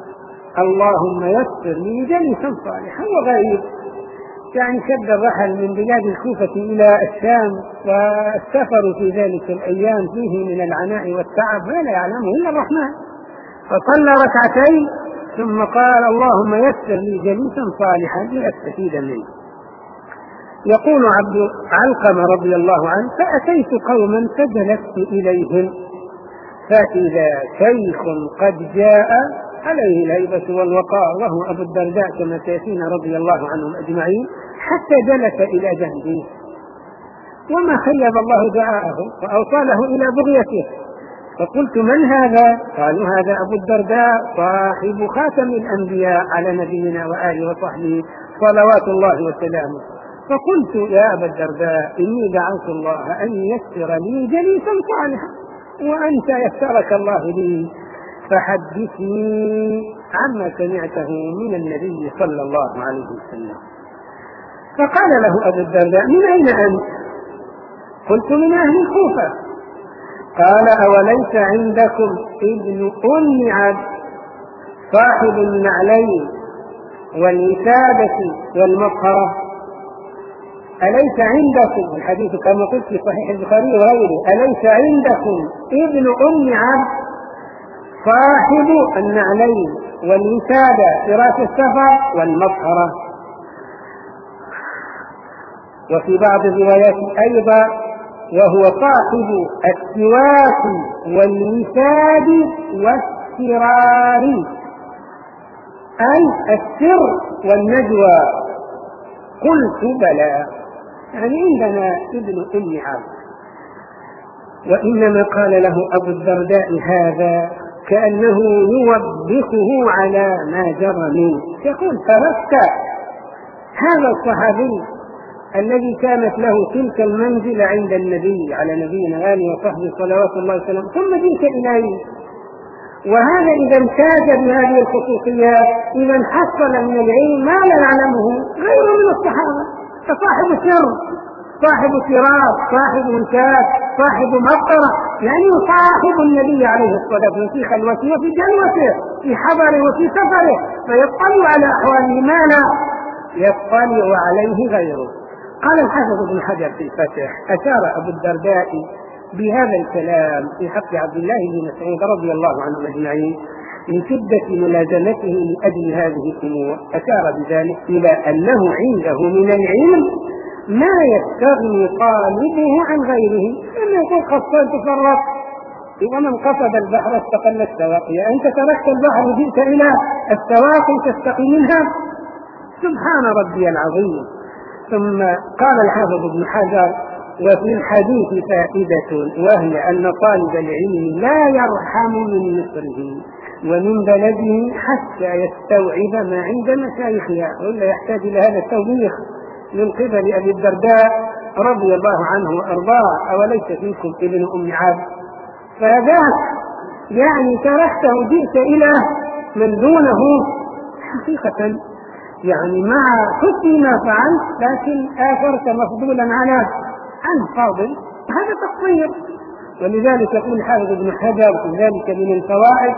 اللهم يسر لي جليسا صالحا. وغير يعني شد الرحل من بلاد الكوفة إلى الشام، والسفر في ذلك الأيام فيه من العناء والتعب ما لا يعلمه إلا الرحمن. فصلى ركعتين ثم قال: اللهم يسر لي جليسا صالحا لأستفيد منه. يقول عبد علقمة رضي الله عنه: فأتيت قوما فجلست إليهم فإذا شيخ قد جاء عليه الهيبة والوقار وهو أبو الدرداء كما سيأتينا رضي الله عنهم أجمعين، حتى جلس إلى جنبه وما خيب الله دعاءه وأوصله إلى بغيته. فقلت: من هذا؟ قالوا: هذا أبو الدرداء صاحب خاتم الأنبياء على نبينا وآله وصحبه صلوات الله وسلامه. فقلت: يا أبا الدرداء، إني دعوت الله أن يسر لي جليسا صالحا وأنت يسرك الله لي، فحدثني عما سمعته من النبي صلى الله عليه وسلم. فقال له أبو الدرداء: من أين أنت؟ قلت: من أهل الكوفة. قال: أوليس عندكم ابن أم عبد صاحب النعلين والوسادة والمطهرة؟ أليس عندكم، الحديث كما قلت في صحيح البخاري وغيره، أليس عندكم ابن أم عبد صاحب النعلين والوسادة فراش السفر والمطهرة؟ وفي بعض الروايات أيضا: وهو صاحب السواك والوساد والسرار، أي السر والنجوى. قلت: بلى، يعني عندنا ابن أم عبد. وإنما قال له أبو الدرداء هذا كأنه يوبخه على ما جرى منه، يقول: تركت هذا الصحابي الذي كانت له تلك المنزلة عند النبي على نبينا وآله وصحبه صلوات الله وسلم، ثم جئت إليه، وهذا إذا امتاز بهذه الخصوصيات إذا حصل من العلم ما لا يعلمه غيره من الصحابة، فصاحب سر، صاحب سرار، صاحب وساد، صاحب مطرة، يعني صاحب النبي عليه الصلاة والسلام في خلوته وفي جلوته، في حضره وفي سفره، فيطلع على أحواله ما لا يطلع عليه غيره. قال الحافظ ابن حجر في الفتح: أشار أبو الدرداء بهذا الكلام في حق عبد الله بن مسعود رضي الله عنه أجمعين من شدة ملازمته لأجل هذه الأمور، أشار بذلك إلى أنه عنده من العلم ما يستغني طالبه عن غيره. لما يقول قصان تفرق، ومن قصد البحر استقل السواقي، أنت تركت البحر وجئت إلى السواقي تستقي منها، سبحان ربي العظيم. ثم قال الحافظ ابن حجر: وفي الحديث فائدة، وهي أن طالب العلم لا يرحم من مصره ومن بلده حتى يستوعب ما عند مشايخها، وإلا يحتاج إلى هذا التوبيخ من قبل أبي الدرداء رضي الله عنه وأرضاه: أوليس فيكم ابن أم عبد؟ فهذاك يعني تركته جئت إلى من دونه حقيقة، يعني مع حسن ما فعلت لكن آثرت مفضولا على عن فاضل، هذا تقصير. ولذلك يقول الحافظ ابن حجر في ذلك من الفوائد: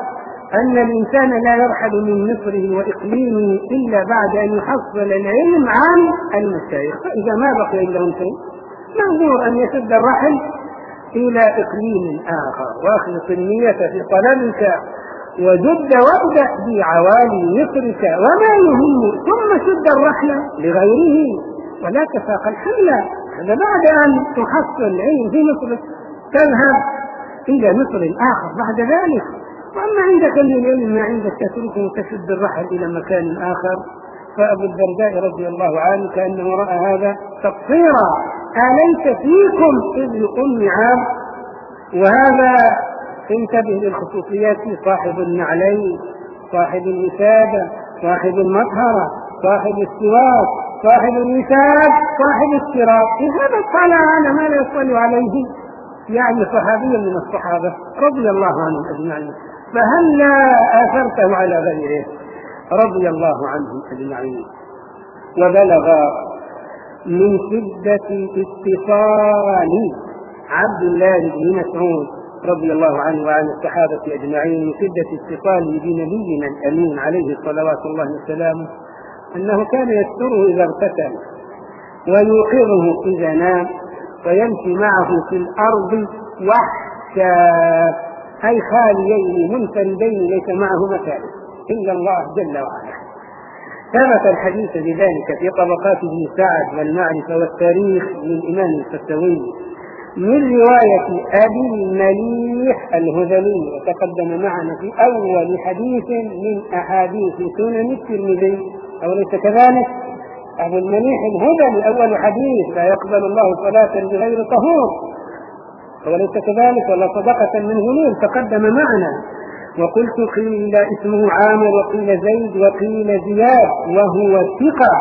أن الإنسان لا يرحل من مصره وإقليمه إلا بعد أن يحصل العلم عن المشايخ، فإذا ما بقي عندهم شيء منظور أن يسد الرحل إلى إقليم آخر، واخلص النية في طلبك وجد وابدأ بعوالي مصرك وما يهم، ثم سد الرحل لغيره ولا تساق الحمل. هذا بعد أن تحصل العلم في مصر تذهب إلى مصر آخر بعد ذلك، وأما عندك العلم ما عندك تتركه وتشد الرحل إلى مكان آخر. فأبو الدرداء رضي الله عنه كأنه رأى هذا تقصيرا، أليس فيكم ابن أم عام؟ وهذا انتبه للخصوصيات، صاحب النعلين، صاحب الوسادة، صاحب المطهرة، صاحب السواك، صاحب الوساد، صاحب الشراك، هذا اطلع على ما لا يطلع عليه يعني صحابي من الصحابة رضي الله عنهم أجمعين، فهلا آثرته على غيره رضي الله عنهم أجمعين. وبلغ من شدة اتصال عبد الله بن مسعود رضي الله عنه وعن الصحابة أجمعين من شدة اتصاله بنبينا الأمين عليه صلوات الله وسلامه أنه كان يستره إذا اغتسل ويوقظه إذا نام ويمشي معه في الأرض وحشا، أي خاليين منفردين ليس معه مكان إلا الله جل وعلا. ثبت الحديث بذلك في طبقات ابن سعد والمعرفة والتاريخ للإمام الفتاوي من رواية أبي المليح الهذلي، وتقدم معنا في أول حديث من أحاديث سنن الترمذي، أو ليس كذلك؟ أبو المليح الهذلي أول حديث لا يقبل الله صلاة بغير طهور، وليس كذلك؟ ولا صدقة من غلول تقدم معنا. وقلت قيل اسمه عامر وقيل زيد وقيل زياد وهو ثقة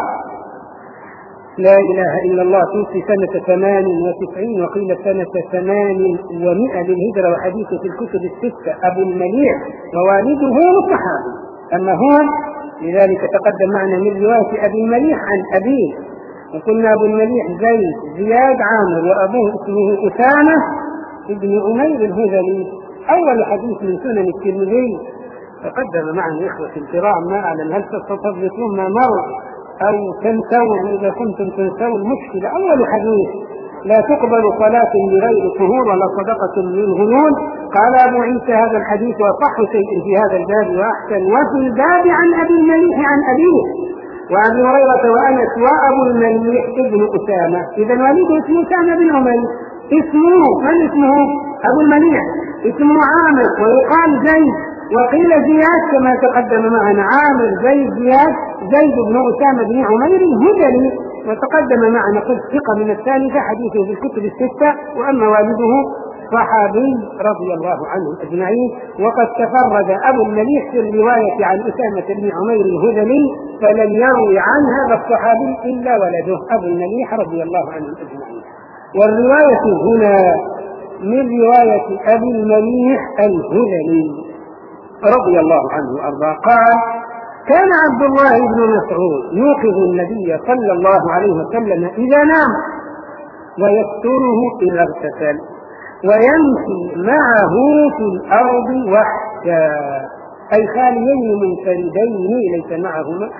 لا إله إلا الله، توفي سنة ثمان وتسعين وقيل سنة ثمان ومئة للهجرة، وحديثه في الكتب الستة. أبو المليح ووالده صحابي أما هو، لذلك تقدم معنا من رواية أبي المليح عن أبيه. وقلنا أبو المليح زيد زياد عامر وأبوه اسمه أسامة ابن أمير الهذلي، أول حديث من سنن الترمذي. تقدم معنا إخوة الكرام، ما أعلم هل تستطيعون ما مر أو تنسون؟ إذا كنتم تنسون مشكلة. أول حديث لا تقبل صلاة بغير طهور ولا صدقة من غلول. قال أبو عيسى هذا الحديث وأصح شيء في هذا الباب وأحسن، وفي الباب عن أبي المليح عن أبيه وأبي هريرة وأنس وأبو المليح ابن أسامة. إذا والده اسمه أسامة بن عمير، اسمه من اسمه؟ أبو المليح، اسمه عامر ويقال زيد وقيل زياد كما تقدم معنا، عامر زيد زياد، زيد بن أسامة بن عمير الهذلي، وتقدم معنا قد ثقة من الثالثة حديثه في الكتب الستة. وأما والده صحابي رضي الله عنهم أجمعين. وقد تفرد أبو المليح في الرواية عن أسامة بن عمير الهذلي، فلم يروي عن هذا الصحابي إلا ولده أبو المليح رضي الله عنهم أجمعين. والرواية هنا من رواية أبي المليح الهذلي رضي الله عنه وأرضاه قال: كان عبد الله بن مسعود يوقظ النبي صلى الله عليه وسلم إذا نام ويستره إذا اغتسل ويمشي معه في الأرض وحشا، أي خاليين منفردين ليس معهما.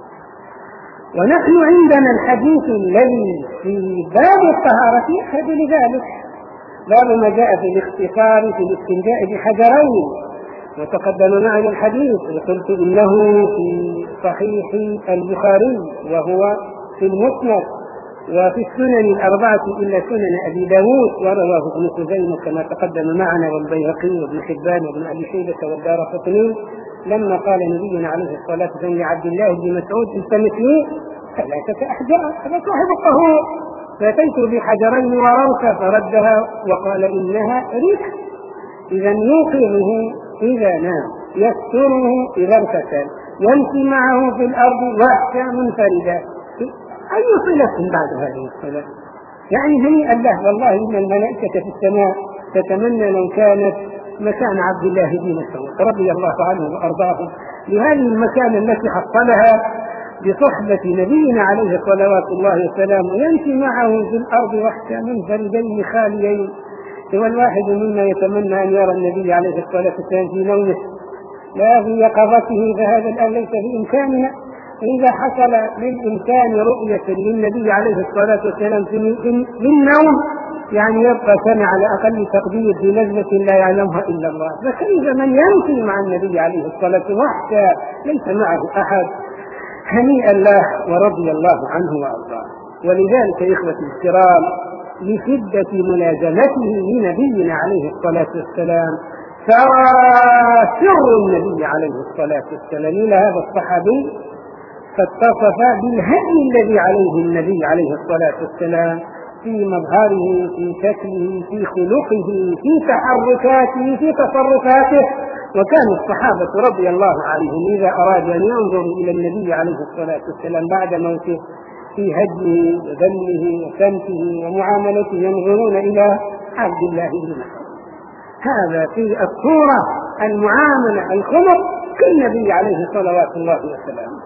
ونحن عندنا الحديث الذي في باب الطهارة يشهد لذلك، باب ما جاء في الاختصار في الاستنجاء بحجرين، وتقدم معنا الحديث وقلت إنه في صحيح البخاري وهو في المسند وفي السنن الأربعة إلا سنن أبي داود، ورواه ابن خزيمة كما تقدم معنا والبيهقي وابن حبان وابن أبي شيبة والدارقطني، لما قال نبينا عليه الصلاة والسلام لعبد الله بن مسعود: أنت مثلي ثلاثة أحجار، هذا صاحب الطهور. فأتيت بحجرين وروك فردها وقال: إنها ريح. إذا يوقظه إذا نام، يستره إذا اغتسل، يمشي معه في الأرض وحشا منفردا. أي صلة بعد هذه الصلاة؟ يعني هنيئا له، والله إن الملائكة في السماء تتمنى لو كانت مكان عبد الله بن مسعود رضي الله عنه وأرضاه، لهذه المكان التي حصلها بصحبة نبينا عليه صلوات الله وسلامه، يمشي معه في الأرض وحشا منفردين خاليين. والواحد منا يتمنى أن يرى النبي عليه الصلاة والسلام في نومه لا في يقظته، فهذا الآن ليس في إمكاننا. إذا حصل للإنسان رؤية للنبي عليه الصلاة والسلام في النوم يعني يبقى سمع على أقل تقدير في لذة لا يعلمها إلا الله، فكيف من يمشي مع النبي عليه الصلاة والسلام وحده ليس معه أحد؟ هنيئا له ورضي الله عنه وأرضاه. ولذلك إخوة الكرام لشدة ملازمته لنبينا عليه الصلاة والسلام سرى سر النبي عليه الصلاة والسلام إلى هذا الصحابي، فاتصف بالهدي الذي عليه النبي عليه الصلاة والسلام في مظهره، في شكله، في خلقه، في تحركاته، في تصرفاته. وكان الصحابة رضي الله عنهم إذا أرادوا أن ينظروا إلى النبي عليه الصلاة والسلام بعد موته في هديه وذله وسمته ومعاملته ينظرون إلى عبد الله بن مسعود. هذا في الصورة المعاملة الخلق كالنبي عليه صلوات الله وسلامه.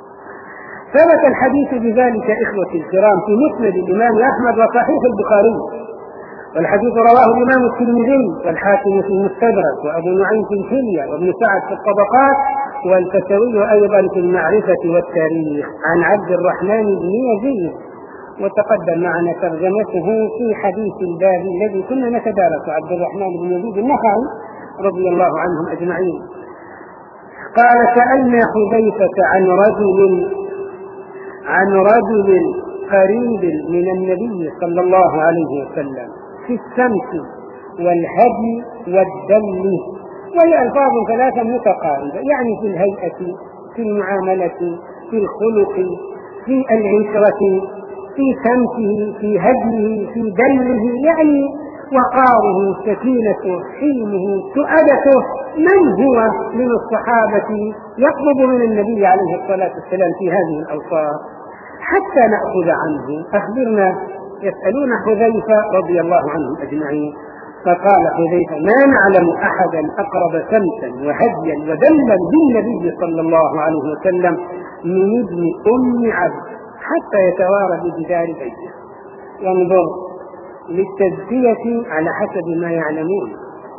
ثبت الحديث بذلك إخوتي الكرام في مسند الإمام أحمد وصحيح البخاري، والحديث رواه الإمام الترمذي والحاكم في المستدرك وأبو نعيم في الحلية وابن سعد في الطبقات والفتاوي أيضا في المعرفة والتاريخ عن عبد الرحمن بن يزيد، وتقدم معنا ترجمته في حديث الباب الذي كنا نتدارس. عبد الرحمن بن يزيد النخعي رضي الله عنهم أجمعين قال: سألنا حذيفة عن رجل عن رجل قريب من النبي صلى الله عليه وسلم في السمت والهدي والدم، وهي ألفاظ ثلاثة متقاربة، يعني في الهيئة، في المعاملة، في الخلق، في العشرة، في سمته، في هديه، في دمه، يعني وقاره، سكينته، حلمه، سؤدته. من هو من الصحابة يطلب من النبي عليه الصلاة والسلام في هذه الأوصاف حتى نأخذ عنه؟ أخبرنا. يسألون حذيفة رضي الله عنهم أجمعين، فقال حذيفة: ما نعلم أحدا أقرب سمتا وهديا ودلا بالنبي صلى الله عليه وسلم من ابن أم عبد حتى يتوارى بجدار بيته. ينظر للتزكية على حسب ما يعلمون،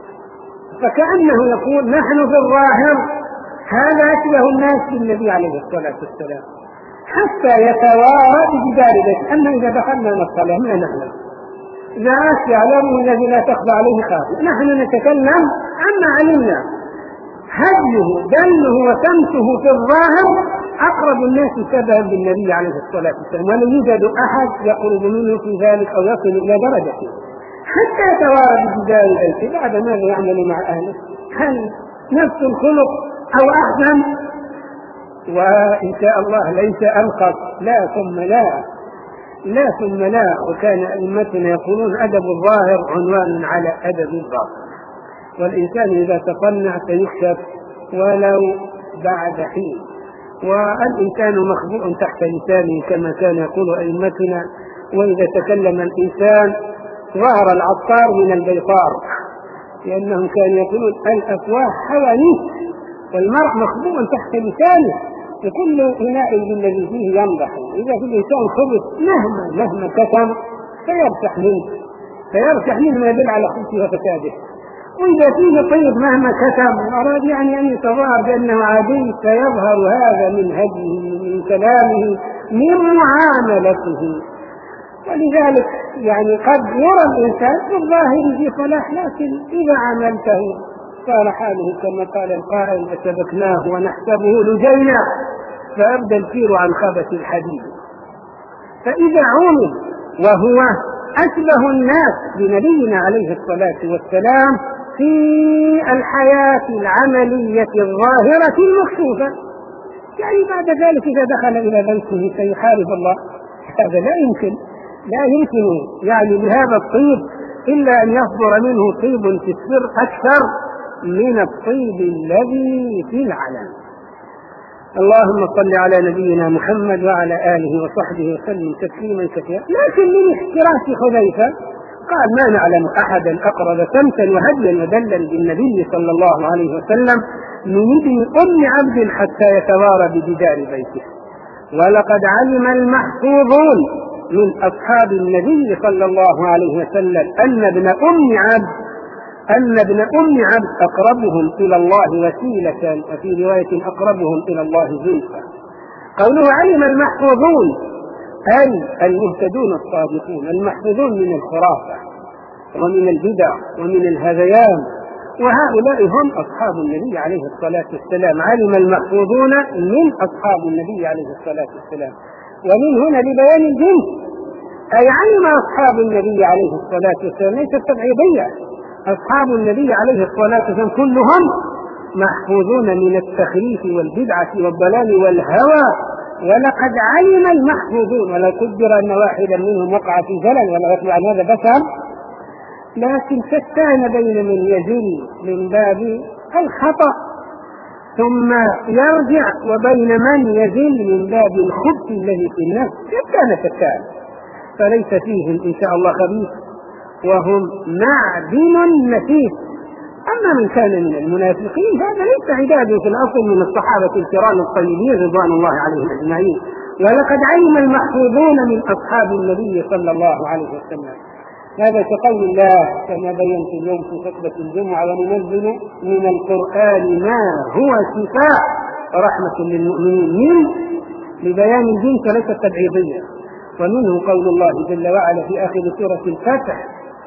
فكأنه يقول: نحن في الظاهر هذا أشبه الناس بالنبي عليه الصلاة والسلام حتى يتوارى بجدار بيته. أما إذا دخلنا نصلي ما نعلم، إذا أشياء علمه الذي لا تخضع عليه خافية. نحن نتكلم عما علمنا. هديه دله وسمته في الظاهر أقرب الناس شبها بالنبي عليه الصلاة والسلام، ولا يوجد أحد يقرب منه في ذلك أو يصل إلى درجته حتى يتوارى بجدار بيته. بعد ماذا يعمل مع أهله؟ هل نفس الخلق أو أحسن؟ وإن شاء الله ليس أنقص، لا ثم لا لا ثم لا. وكان أئمتنا يقولون: أدب الظاهر عنوان على أدب الباطن، والإنسان إذا تصنع سيكشف ولو بعد حين. والإنسان مخبوء تحت لسانه كما كان يقول أئمتنا، وإذا تكلم الإنسان ظهر العطار من البيطار، لأنهم كانوا يقولون: الأفواه حوانيت، والمرء مخبوء تحت لسانه، وكل إناء بالذي فيه ينضح. إذا في الإنسان خبث مهما مهما كتم فيرتاح منه فيرتاح منه ما يدل على خبثه وفساده، وإذا فيه طيب مهما كتم أراد يعني أن يتظاهر بأنه عادي فيظهر هذا من هديه، من كلامه، من معاملته. ولذلك يعني قد يرى الإنسان في الظاهر في صلاح، لكن إذا عملته صار حاله كما قال القائل: وسبكناه ونحسبه لجينا فأبدى الكير عن خبث الحديد. فإذا عمل وهو أشبه الناس بنبينا عليه الصلاة والسلام في الحياة العملية الظاهرة المكشوفة، يعني بعد ذلك إذا دخل إلى بيته سيحارب الله، هذا لا يمكن لا يمكن يعني بهذا الطيب إلا أن يصدر منه طيب في السر أكثر من الطيب الذي في العلن. اللهم صل على نبينا محمد وعلى آله وصحبه وسلم تسليما كثيرا. لكن من احتراس حذيفة قال: ما نعلم أحدا أقرب سمتا وهديا ودلا بالنبي صلى الله عليه وسلم من ابن أم عبد حتى يتوارى بجدار بيته. ولقد علم المحفوظون من أصحاب النبي صلى الله عليه وسلم أن ابن أم عبد أن ابن أم عبد أقربهم إلى الله وسيلة، وفي رواية أقربهم إلى الله زلفى. قوله علم المحفوظون أي المهتدون الصادقون المحفوظون من الخرافة ومن البدع ومن الهذيان، وهؤلاء هم أصحاب النبي عليه الصلاة والسلام. علم المحفوظون من أصحاب النبي عليه الصلاة والسلام، ومن هنا لبيان الجنس، أي علم أصحاب النبي عليه الصلاة والسلام، ليست تبعيضية. أصحاب النبي عليه الصلاة والسلام كلهم محفوظون من التخريف والبدعة والضلال والهوى. ولقد علم المحفوظون، ولو قدر أن واحدا منهم وقع في زلل ولا يطلع عن هذا بشر، لكن شتان بين من يزل من باب الخطأ ثم يرجع وبين من يزل من باب الخبث الذي في النفس، شتان شتان، فليس فيهم إن شاء الله خبيث، وهم معدن نفيس. أما من كان من المنافقين هذا ليس عداده في الأصل من الصحابة الكرام الطيبين رضوان الله عليهم أجمعين. ولقد علم المحفوظون من أصحاب النبي صلى الله عليه وسلم. هذا كقول الله كما بينت اليوم في خطبة الجمعة: وننزل من القرآن ما هو شفاء ورحمة للمؤمنين، من لبيان الجنس وليس التبعيضية. ومنه قول الله جل وعلا في آخر سورة الفتح: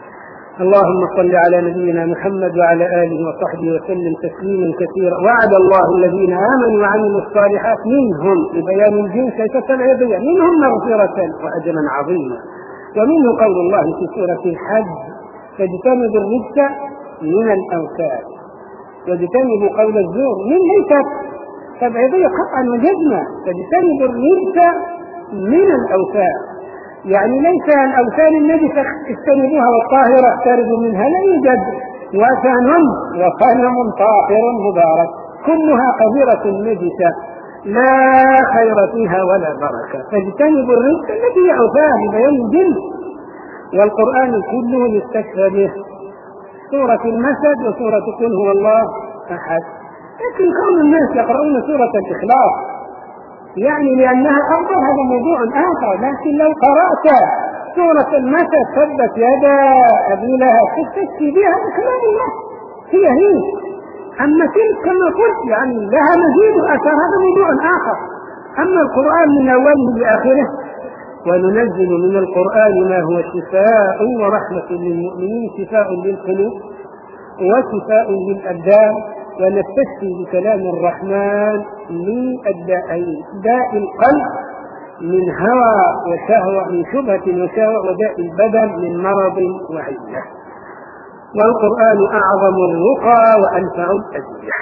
اللهم صل على نبينا محمد وعلى آله وصحبه وسلم تسليما كثيرا. وعد الله الذين آمنوا وعملوا الصالحات منهم لبيان الجنس ليس التبعيضية، منهم مغفرة وأجرا عظيما. ومنه قول الله في سورة الحج: فاجتنبوا الرجس من الأوثان. واجتنبوا قول الزور، من ليست تبعيضية قطعا وجزما، فاجتنبوا الرجس من الأوثان، يعني ليس الأوثان النجسة اجتنبوها والطاهرة اقتربوا منها، لا يوجد وثن وصنم طاهر مبارك، كلها قذرة نجسة لا خير فيها ولا بركة. فاجتنبوا الرجس التي هي أوثان بيان الجنس. والقرآن كله يستشفى به، سورة المسد وسورة قل هو الله أحد. لكن كون الناس يقرؤون سورة الإخلاص يعني لأنها أفضل هذا موضوع آخر، لكن لو قرأت سورة المسد تبت يدا أبي لهب تستشفي بها بكلام الله، هي هي. أما تلك كما قلت يعني لها مزيد أثر، هذا موضوع آخر. أما القرآن من أوله لآخره: وننزل من القرآن ما هو شفاء ورحمة للمؤمنين، شفاء للقلوب وشفاء للأبدان، ونستشفي بكلام الرحمن للداءين: داء القلب من هوى وشهوة، من شبهة وشهوة، وداء البدن من مرض وعية. والقرآن أعظم الرقى وأنفع الأدوية.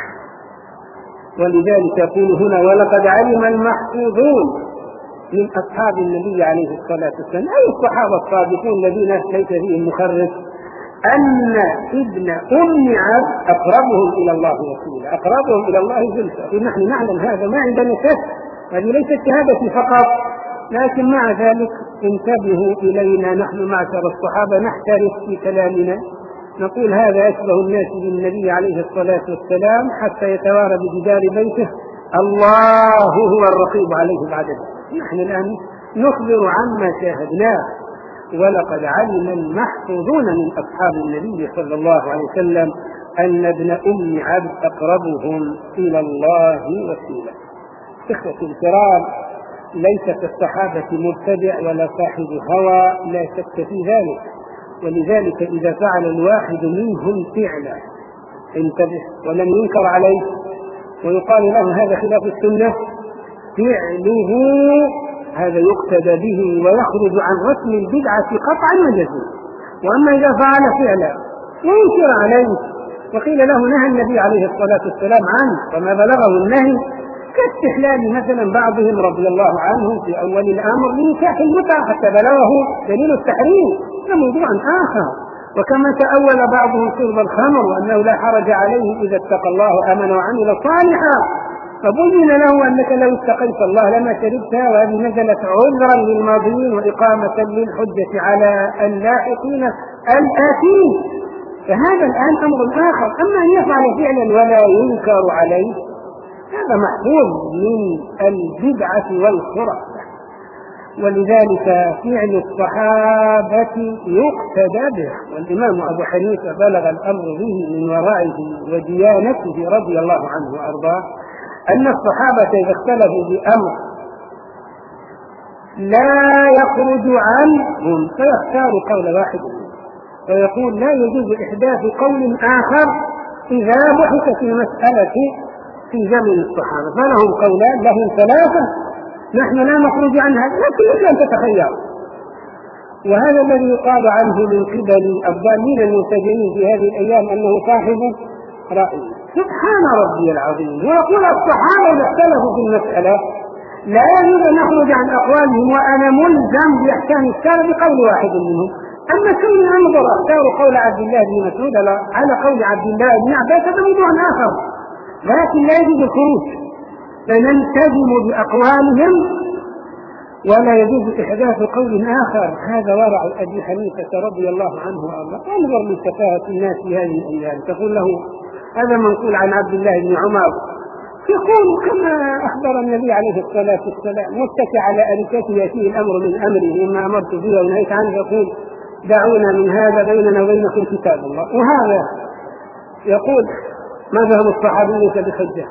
ولذلك يقول هنا: ولقد علم المحفوظون من أصحاب النبي عليه الصلاة والسلام، أي الصحابة الصادقون الذين ليس فيهم مخرف، أن ابن أم عبد أقربهم إلى الله وسيلة، أقربهم إلى الله زلفى. نحن نعلم هذا، ما عندنا شك، هذه ليست شهادتي فقط، لكن مع ذلك انتبهوا إلينا نحن معشر الصحابة، نحترس في كلامنا، نقول هذا يشبه الناس بالنبي عليه الصلاة والسلام حتى يتوارى بجدار بيته: الله هو الرقيب عليه بعد ذلك. نحن الآن نخبر عما شاهدناه. ولقد علم المحفوظون من أصحاب النبي صلى الله عليه وسلم أن ابن أم عبد أقربهم إلى الله وسيلة. إخوة الكرام، ليس في الصحابة مبتدع ولا صاحب هوى، لا شك في ذلك. ولذلك إذا فعل الواحد منهم فعلا انتبه ولم ينكر عليه ويقال له هذا خلاف السنة، فعله هذا يقتدى به ويخرج عن رسم البدعة قطعا وجزما. وأما إذا فعل فعلا ينكر عليه وقيل له نهى النبي عليه الصلاة والسلام عنه وما بلغه النهي، كاستحلال مثلا بعضهم رضي الله عنه في أول الأمر لنكاح المتعة حتى بلغه دليل التحريم، ده موضوع آخر. وكما تأول بعضهم شرب الخمر وأنه لا حرج عليه إذا اتقى الله آمن وعمل صالحا، فبين له أنك لو اتقيت الله لما شربتها، وهذه نزلت عذرا للماضين وإقامة للحجة على اللاحقين الآتين. فهذا الآن أمر آخر. أما أن يفعل فعلا ولا ينكر عليه، هذا محفوظ من البدعة والخرافة. ولذلك فعل الصحابة يقتدى به. والإمام أبو حنيفة بلغ الأمر به من ورعه وديانته رضي الله عنه وأرضاه أن الصحابة إذا اختلفوا بأمر لا يخرج عنهم فيختار قول واحد ويقول لا يجوز إحداث قول آخر إذا بحث في مسألة في زمن الصحابة، فلهم قولان لهم ثلاثة نحن لا نخرج عنها، لكن لك أن تتخير. وهذا الذي يقال عنه من قبل الضالين المبتدعين في هذه الأيام أنه صاحب رأي. سبحان ربي العظيم، ويقول الصحابة إذا اختلفوا في المسألة لا يجوز أن نخرج عن أقوالهم وأنا ملزم بإحكام السلف بقول واحد منهم. أما كل أنظر اختار قول عبد الله بن مسعود على قول عبد الله بن عباس هذا موضوع آخر، لكن لا يجوز الخروج، فنلتزم بأقوالهم ولا يجوز إحداث قول آخر. هذا ورع أبي حنيفة رضي الله عنه وأرضاه. انظر لسفاهة الناس في هذه الأيام، تقول له هذا منقول عن عبد الله بن عمر يقول كما أخبر النبي عليه الصلاة والسلام متكئ على أريكته يأتيه الأمر من أمره مما أمرت به ونهيت عنه يقول دعونا من هذا بيننا وبينكم كتاب الله. وهذا يقول ما ذهب الصحابي ليس بحجة،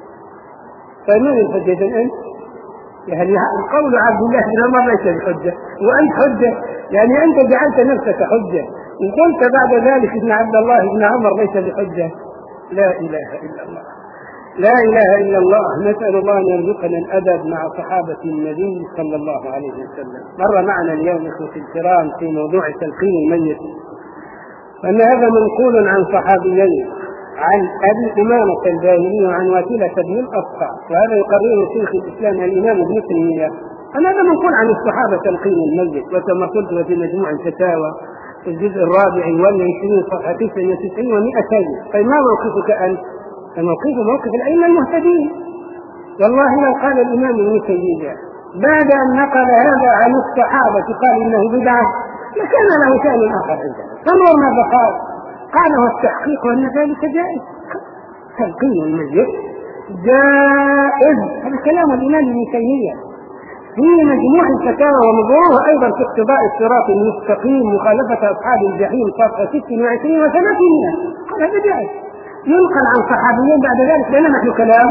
فمن الحجة أنت؟ يعني قول عبد الله بن عمر ليس بحجة وأنت حجة، يعني أنت جعلت نفسك حجة وقلت بعد ذلك ابن عبد الله بن عمر ليس بحجة. لا إله إلا الله، لا إله إلا الله. نسأل الله أن يرزقنا الأدب مع صحابة النبي صلى الله عليه وسلم. مر معنا اليوم إخوتي الكرام في موضوع تلقين الميت وأن هذا منقول عن صحابيين، عن أبي أمامة الباهلي وعن واسلة بن الأصقع، وهذا يقرره شيخ الإسلام الإمام ابن تيمية أن هذا منقول عن الصحابة تلقين الميت. وكما قلت في مجموع الفتاوى في الجزء الرابع والعشرين صفحة تسعة وتسعين ومئتين. طيب ما موقفك أنت؟ فموقف موقف الأئمة المهتدين. والله لو قال الإمام ابن تيمية بعد أن نقل هذا عن الصحابة قال إنه بدعة لكان له شأن آخر عندنا. فانظر ماذا قال، قال والتحقيق أن ذلك جائز، تلقين الميت جائز. هذا كلام الإمام ابن تيمية في مجموع الفتاوى ومظهوره أيضا في اقتضاء الصراط المستقيم مخالفة أصحاب الجحيم صفحة ستة وعشرين وثلاثين. قال هذا جائز، ينقل عن صحابيين بعد ذلك لنا نحن كلام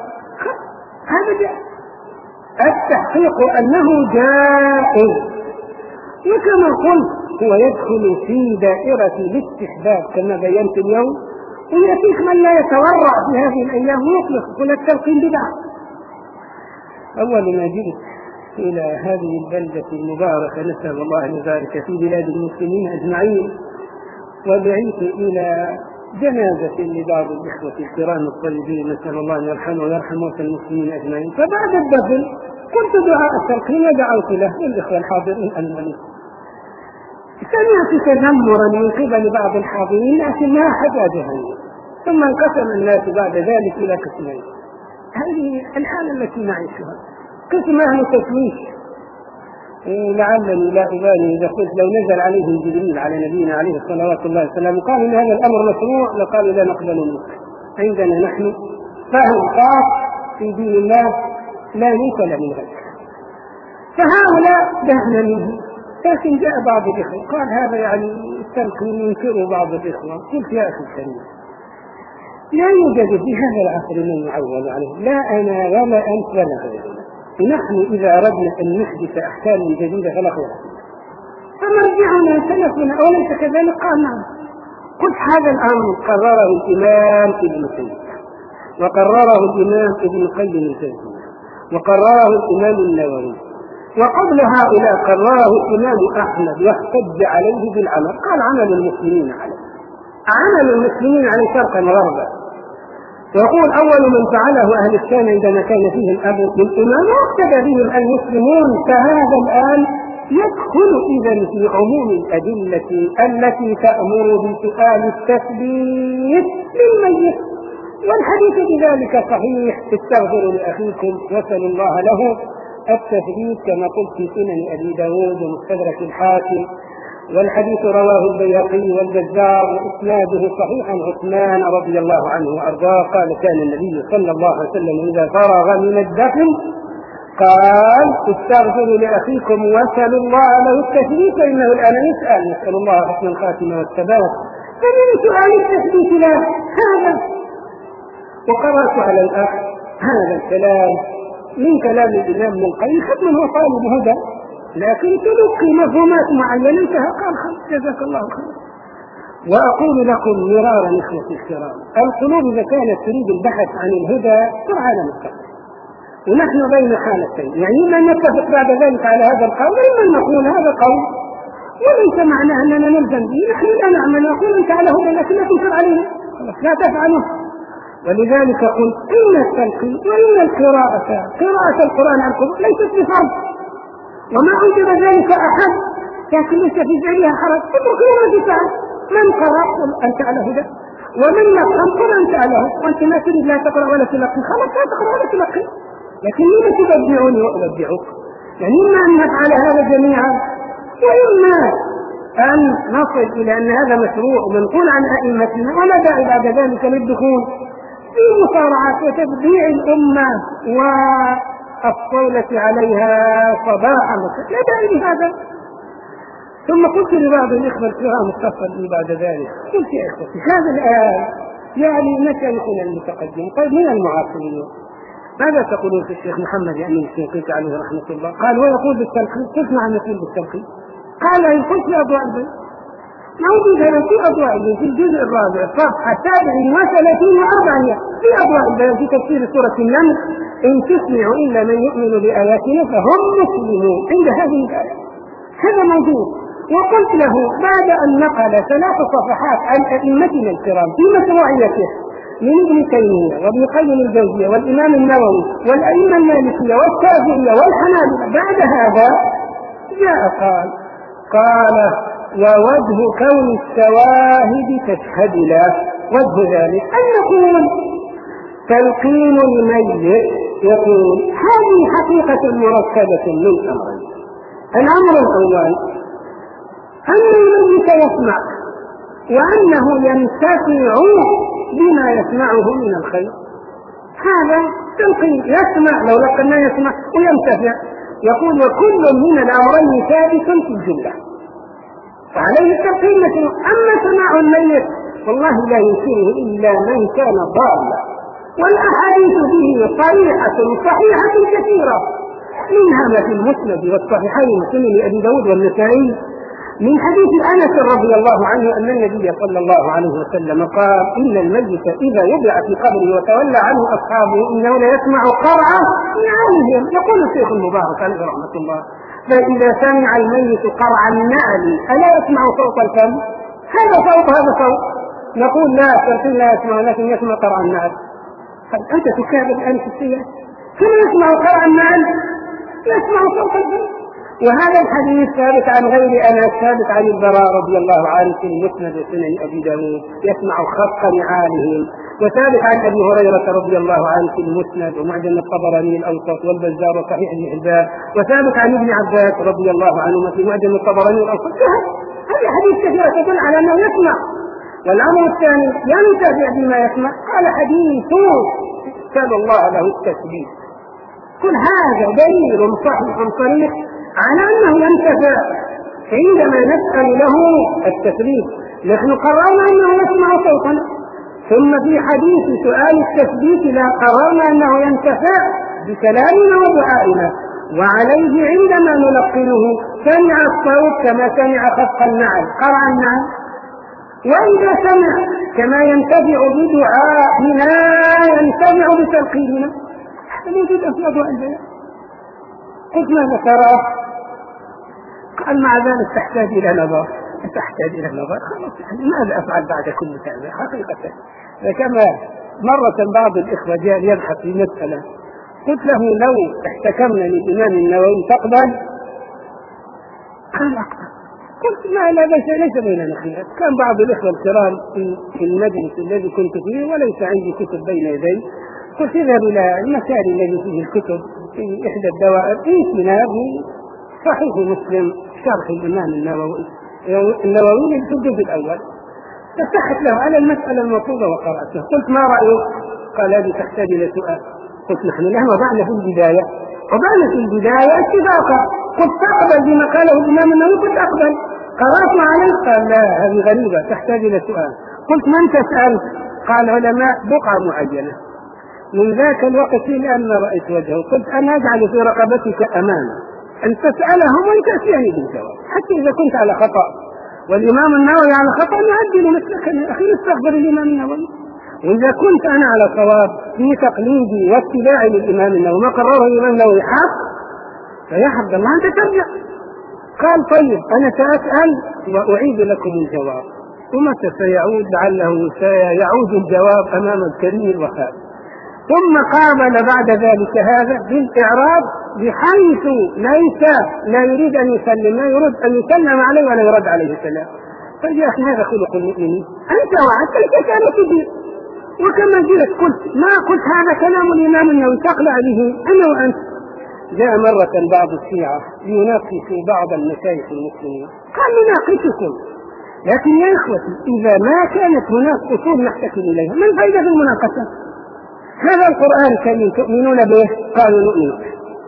هذا جائز. التحقيق أنه جائز، وكما قلت هو يدخل في دائرة الاستحباب كما بينت اليوم، ويأتيك من لا يتورع في هذه الأيام ويطلق كل التلقين بدعة. أول ما جئت إلى هذه البلدة المباركة نسأل الله أن يبارك في بلاد المسلمين أجمعين، ودعيت إلى جنازة لبعض الإخوة الكرام الطيبين نسأل الله أن يرحمه ويرحم موتى المسلمين أجمعين. فبعد الدفن قلت دعاء التلقين ودعوت له للإخوة الحاضرين الملك. سمعت تذمرا من قبل بعض الحاضرين لكن ما حجاجها، ثم انقسم الناس بعد ذلك إلى قسمين. هذه الحالة التي نعيشها، قسم أهل تشويش لعلني لا أبالي إذا قلت لو نزل عليهم جبريل على نبينا عليه الصلاة والله والسلام قال إن هذا الأمر مشروع لقالوا لا نقبل منك. عندنا نحن فهم خاص في دين الله لا ينقل من غيره، فهؤلاء دهنا منه. لكن جاء بعض الإخوة قال هذا يعني التلقين ينكره بعض الإخوة. قلت يا أخي الكريم لا يوجد في هذا العصر من يعول عليه، لا أنا ولا أنت ولا غيرنا. نحن إذا أردنا أن نحدث أحكام جديدة فلا خير، فمرجعنا سلفنا أوليس كذلك؟ قال نعم. قلت هذا الأمر قرره الإمام ابن تيمية وقرره الإمام ابن القيم الجوزية وقرره الإمام النووي، وقبل هؤلاء قرره الإمام أحمد واحتج عليه بالعمل. قال عمل المسلمين عليه، عمل المسلمين عليه شرقا وغربا. يقول أول من فعله أهل الشام عندما كان فيه الأمر بالإمام واقتدى بهم المسلمون، فهذا الآن يدخل إذن في عموم الأدلة التي تأمر بسؤال التثبيت للميت، والحديث بذلك صحيح. استغفروا لأخيكم واسألوا الله له التثبيت كما قلت في سنن أبي داود ومستدرك الحاكم، والحديث رواه البيهقي والبزار وإسناده صحيح عن عثمان رضي الله عنه وأرضاه قال كان النبي صلى الله عليه وسلم إذا فرغ من الدفن قال استغفروا لأخيكم واسألوا الله له التثبيت فإنه الآن يسأل، نسأل الله حسن الخاتمة والثبات، فمن سؤال التثبيت له هذا. وقرأت على الأخ هذا الكلام من كلام الإمام ابن القيم، حتى هو طالب هدى لكن تلقي مفهومات معينة انتهى قال خلاص جزاك الله خير. وأقول لكم مرارا إخوتي الكرام، القلوب إذا كانت تريد البحث عن الهدى ترعى على مستقبل، ونحن بين حالتين، يعني إما أن نتفق بعد ذلك على هذا القول وإما نقول هذا قول وليس معناه أننا نلزم به، نحن لا نعمل نقول أنت على هدى لكن لا تنكر عليه لا تفعله. ولذلك قلت إن التلقين وإن القراءة قراءة القرآن عن القلوب ليست بفرض، وما أنكر ذلك أحد، لكن ليس في ذلك حرج، اتركوا ما تفعل، من قرأ قل أنت على هدى، ومن يقرأ قل أنت على هدى، وأنت لا تريد لا تقرأ ولا تلقي خلاص لا تقرأ ولا تلقي، لكن لما تبدعوني وأبدعوك، يعني إما أن نفعل هذا جميعا وإما أن نصل إلى أن هذا مشروع ومنقول عن أئمتنا، ولا داعي بعد ذلك للدخول في مصارعة وتبديع الأمة والصولة عليها صباحا، لا داعي لهذا. ثم قلت لبعض الإخوة الكرام اتصل بعد ذلك، قلت يا إخوتي هذا الآن يعني مشايخنا المتقدم طيب من المعاصرين ماذا تقولون في الشيخ محمد يأمين الشنقيطي عليه رحمة الله؟ قال ويقول بالتلقين، تسمع أن يقول بالتلقين؟ قال يقول في أضواء البيت، موجود هذا في أضواء البيت في الجزء الرابع صفحة سبع وثلاثين وأربعمائة في أضواء البيت في تفسير سورة النمل، إن تسمعوا إلا من يؤمن بآياتنا فهم مسلمون عند هذه الآية، هذا موجود. وقلت له بعد أن نقل ثلاث صفحات عن أئمتنا الكرام في مشروعيته من ابن تيمية وابن قيم الجوزية والإمام النووي والأئمة المالكية والشافعية والحنابلة، بعد هذا جاء قال قال ووجه كون الشواهد تشهد له، وجه ذلك أن نقول تلقين الميت، يقول هذه حقيقة مركبة من أمرين. الأمر الأول أن الميت يسمع وأنه ينتفع بما يسمعه من الخير، هذا تلقين يسمع لو لقنا يسمع وينتفع. يقول وكل من الأمرين ثابت في الجملة فعليه التلقين مشروع. أما سماع الميت والله لا ينكره إلا من كان ضالا، والأحاديث به صريحة صحيحة كثيرة، منها ما في المسند والصحيحين سنن أبي داود والنسائي من حديث أنس رضي الله عنه أن النبي صلى الله عليه وسلم قال إن الميت إذا وضع في قبره وتولى عنه أصحابه إنه لا يسمع قرعة نعالهم. يقول الشيخ المبارك عليه رحمة الله فإذا سمع الميت قرع النعل ألا يسمع صوت الفم؟ هذا صوت هذا صوت. نقول لا تلقين لا يسمع لكن يسمع قرع النعل. أنت تكابر الآن في السياسة كم يسمع قرع النعل؟ يسمع صوت الفم. وهذا الحديث ثابت عن غير أنس، ثابت عن البراء رضي الله عنه في المسند وسنن أبي داود يسمع خط نعالهم، وثابت عن أبي هريرة رضي الله عنه في المسند ومعجم الطبراني الأوسط والبزار وصحيح ابن حبان، وثابت عن ابن عباس رضي الله عنهما في معجم الطبراني الأوسط. هذه حديث كثيرة تدل على أنه يسمع. والأمر الثاني ينتفع بما يسمع، قال حديث سأل الله له التثبيت. كل هذا دليل صحيح صريح على أنه ينتفع عندما نسأل له التثبيت. نحن قررنا أنه يسمع صوتنا، ثم في حديث سؤال التثبيت لا قررنا أنه ينتفع بكلامنا ودعائنا، وعليه عندما نلقنه سمع الصوت كما سمع خفق النعل قرع النعل، وإذا سمع كما ينتفع بدعائنا ينتفع بتلقيننا. هذا موجود في أضواء البيان. قلت ماذا ترى؟ قال مع ذلك تحتاج إلى نظر، تحتاج إلى نظر. خلاص ماذا أفعل بعد كل متابعة؟ حقيقة كما مرة بعض الإخوة جاء يبحث في مسألة، قلت له لو احتكمنا للإمام النووي تقبل؟ قال أقبل. قلت ما لا ليس ليس بيننا خلاف. كان بعض الإخوة الكرام في المجلس الذي كنت فيه وليس عندي كتب بين يدي، قلت اذهب إلى المكان الذي فيه الكتب في إحدى الدوائر إيتنا صحيح مسلم شرح الإمام النووي النووي في الجزء الأول، فتحت له على المسألة المطلوبة وقرأته. قلت ما رأيك؟ قال هذه تحتاج إلى سؤال. قلت نحن له وضعنا في البداية وضعنا في البداية اتفاقا، قلت تقبل بما قاله الإمام النووي، قلت أقبل. قرأت عليه قال لا هذه غريبة تحتاج إلى سؤال. قلت من تسأل؟ قال علماء بقعة معينة. من ذاك الوقت إلى أن رأيت وجهه قلت أنا أجعل في رقبتك أمانة أن تسألهم وتأتيني بالجواب، حتى إذا كنت على خطأ والإمام النووي على خطأ نعدل مثلك أخي نستغفر الإمام النووي، وإذا كنت أنا على صواب في تقليدي واتباعي للإمام النووي ما قرره الإمام النووي حق فيا عبد الله أنت ترجع. قال طيب أنا سأسأل وأعيد لكم الجواب، ومتى سيعود لعله سيعود الجواب أمام الكريم الوهاب. ثم قابل بعد ذلك هذا بالإعراب بحيث ليس لا يريد أن يسلم، لا يريد أن يسلم عليه ولا يرد عليه السلام. قال يا أخي هذا خلق المؤمنين، أنت وعدت الكتابة به، وكما جئت قلت ما قلت هذا كلام الإمام النووي تقلع به أنا وأنت. جاء مرة بعض الشيعة ليناقشوا بعض المشايخ المسلمين، قال نناقشكم، لكن يا إخوتي إذا ما كانت هناك أصول نحتكم إليها ما الفائدة في المناقشة؟ هذا القرآن الكريم تؤمنون به؟ قالوا نؤمن به.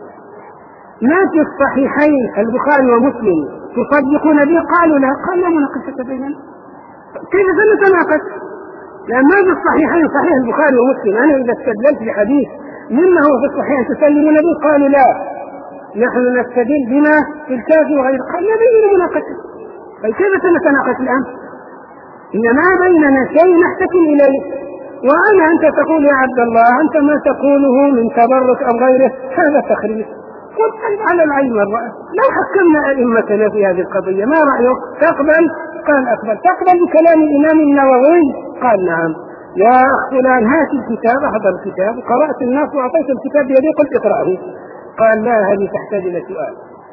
ما في الصحيحين البخاري ومسلم تصدقون به؟ قالوا لا. قال لا مناقشة بيننا، كيف سنتناقش؟ لأن ما في الصحيحين صحيح البخاري ومسلم، أنا إذا استدللت بحديث مما هو في الصحيحين تسلمون به؟ قالوا لا نحن نستدل بما في الكافي وغيره. قال لا بيننا مناقشة، فكيف سنتناقش الآن؟ إنما بيننا شيء نحتكم إليه، وأنا أنت تقول يا عبد الله أنت ما تقوله من تبرك أو غيره هذا تخريف. قلت على العين والرأس لو حكمنا أئمتنا في هذه القضية ما رأيك؟ تقبل؟ قال أقبل. تقبل بكلام الإمام النووي؟ قال نعم. يا أخ فلان هات الكتاب، أحضر الكتاب، قرأت الناس وأعطيت الكتاب بيدي قلت اقرأه، قال لا هذه تحتاج إلى سؤال.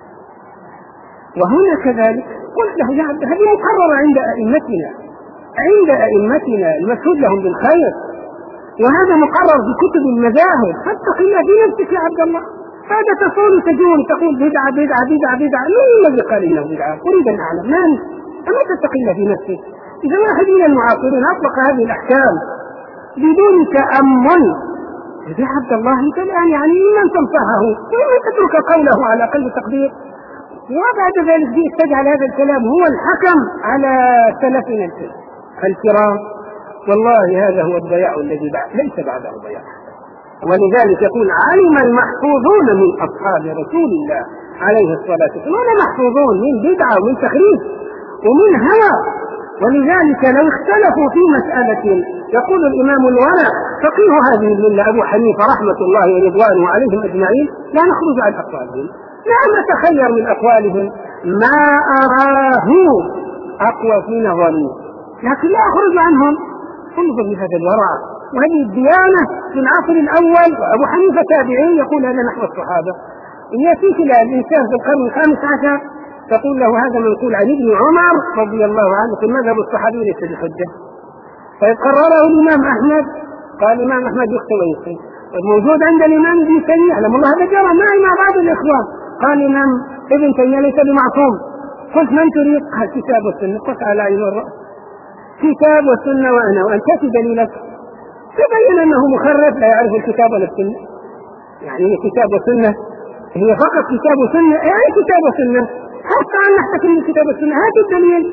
وهنا كذلك قلت له يا عبد هذه مقررة عند أئمتنا، عند أئمتنا المشهود لهم بالخير، وهذا مقرر في كتب المذاهب، فاتق الله في نفسك يا عبد الله. هذا تصول تجول تقول بدعة بدعة بدعة بدعة، من الذي قال إنه بدعة؟ أريد أن أعلم من؟ أما تتق الله في نفسك. إذا واحد من المعاصرين أطلق هذه الأحكام بدون تأمل يا عبد الله أنت الآن يعني من تنصحه ومن تترك قوله على قلب تقدير، وبعد ذلك جئت تجعل هذا الكلام هو الحكم على سلفنا الكرام. والله هذا هو الضياع الذي بعد ليس بعده ضياع. ولذلك يقول علم المحفوظون من أصحاب رسول الله عليه الصلاة والسلام، ولا محفوظون من بدعة ومن تخريف ومن هوى. ولذلك لو اختلفوا في مسألة يقول الإمام الورع فقيه هذه الملة أبو حنيفة رحمة الله ورضوانه عليهم أجمعين لا نخرج عن أقوالهم، لا نتخير من أقوالهم ما أراه أقوى في نظري، لكن لا أخرج عنهم. انظر لهذا الورع وهذه الديانة في العصر الأول، وأبو حنيفة تابعي يقول هذا نحو الصحابة. يأتيك الإنسان في القرن الخامس عشر تقول له هذا منقول عن ابن عمر رضي الله عنه في مذهب الصحابي ليس بحجة. طيب قرره الإمام أحمد، قال الإمام أحمد يخطئ ويخطئ، موجود عند الإمام ابن تيمية يعلم الله هذا جرى معي مع بعض الإخوان، قال الإمام ابن تيمية ليس بمعصوم. قلت من تريد؟ قال كتاب والسنة. قلت على عين والرأس كتاب والسنة وأنا وأنت في دليلك. تبين أنه مخرف لا يعرف الكتاب ولا السنة، يعني كتاب وسنة هي فقط كتاب وسنة، أي كتاب وسنة حتى أن نحتكم الكتاب والسنة هات الدليل.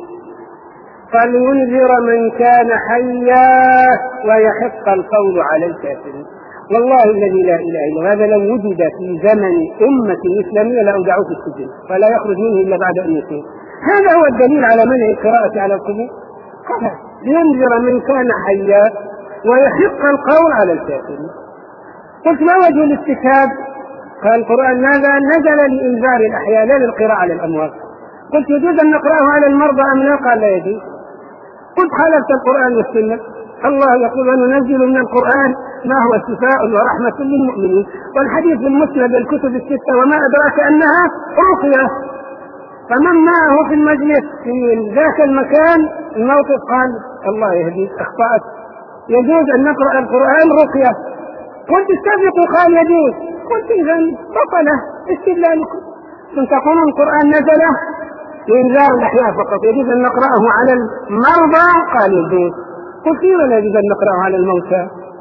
قال لينذر من كان حيا ويحق القول على الكافرين. والله الذي لا إله إلا هذا لو وجد في زمن أمة إسلامية لأودعوه في السجن فلا يخرج منه إلا بعد أن يتوب. هذا هو الدليل على منع القراءة على القبور. قال لينذر من كان حيا ويحق القول على الكافرين. قلت ما وجه الاستكاب؟ قال القرآن ماذا نزل لإنذار الأحياء لا للقراءة على الأموات. قلت يجوز أن نقرأه على المرضى أم لا؟ قال لا يجوز. قلت خالفت القرآن والسنة، الله يقول وننزل من القرآن ما هو شفاء ورحمة للمؤمنين، والحديث بالمسند الكتب الستة وما أدراك أنها رقية. فمن معه في المجلس في ذاك المكان الموقف قال الله يهديك أخطأت، يجوز أن نقرأ القرآن رقية. قلت استفقوا قال يجوز. قلت إذن بطلة استدلالكم، من تقولون القرآن نزل لإنذار الأحياء فقط يجوز أن نقرأه على المرضى قال يجوز. قلت كيف لا يجوز أن نقرأه على الموتى؟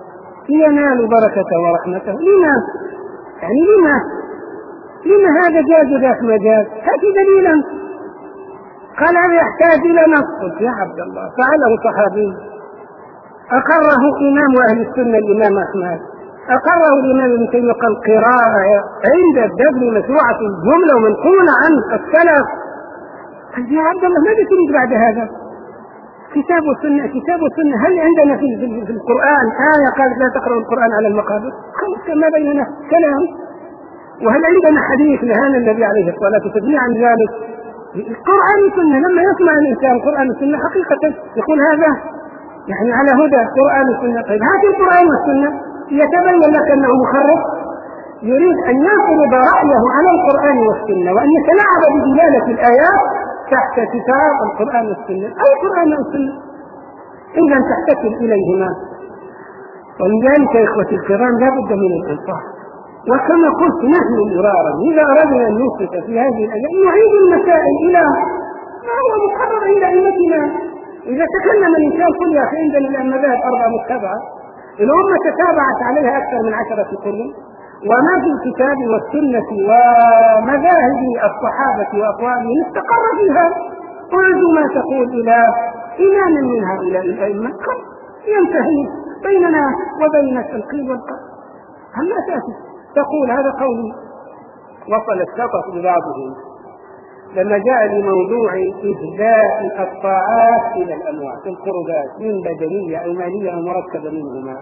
لينالوا بركته ورحمته. لما؟ يعني لما؟ لما هذا جاز وذاك ما جاز؟ هاتي دليلا. قال هذا يحتاج إلى نص. قلت يا عبد الله فعله صحابي، أقره إمام أهل السنة الإمام أحمد، أقره الإمام ابن تيمية، قال قراءة عند الدبل مسروعة الجملة ومنقولة عن السلف. قلت يا عبد الله ماذا تريد بعد هذا؟ كتاب السنة كتاب السنة. هل عندنا في, في القرآن آية قالت لا تقرأوا القرآن على المقابر؟ خلاص ما بيننا كلام. وهل عندنا حديث نهانا النبي عليه الصلاة والسلام عن ذلك؟ القرآن والسنة. لما يسمع الإنسان القرآن والسنة حقيقة يقول هذا يعني على هدى قرآن والسنة. طيب هذه القرآن والسنة يتبين لك أنه مخرف يريد أن يفرض رأيه على القرآن والسنة وأن يتلاعب بدلالة الآيات تحت كتاب القرآن والسنة أي القرآن والسنة إن لم تحتكم إليهما. ولذلك يا إخوتي الكرام لا بد من الإنصاف. وكما قلت نحن مرارا إذا أردنا أن نثبت في هذه الأيام نعيد المسائل إلى ما هو مقرر عند أئمتنا. إذا تكلم الإنسان قل يا أخي عندنا الآن مذاهب أربعة متبعة، الأمة تتابعت عليها أكثر من عشرة قرون، وما في الكتاب والسنة ومذاهب الصحابة وأقوالهم استقر فيها. وارجو ما تقول إلى إمام من هؤلاء الأئمة ينتهي بيننا وبينك القيل والقال. هل لا تأتي تقول هذا قولي؟ وصل الشطط لبعضهم لما جاء لموضوع إهداء الطاعات إلى الأموات القربات من بدنية أو مالية أو مركبة منهما.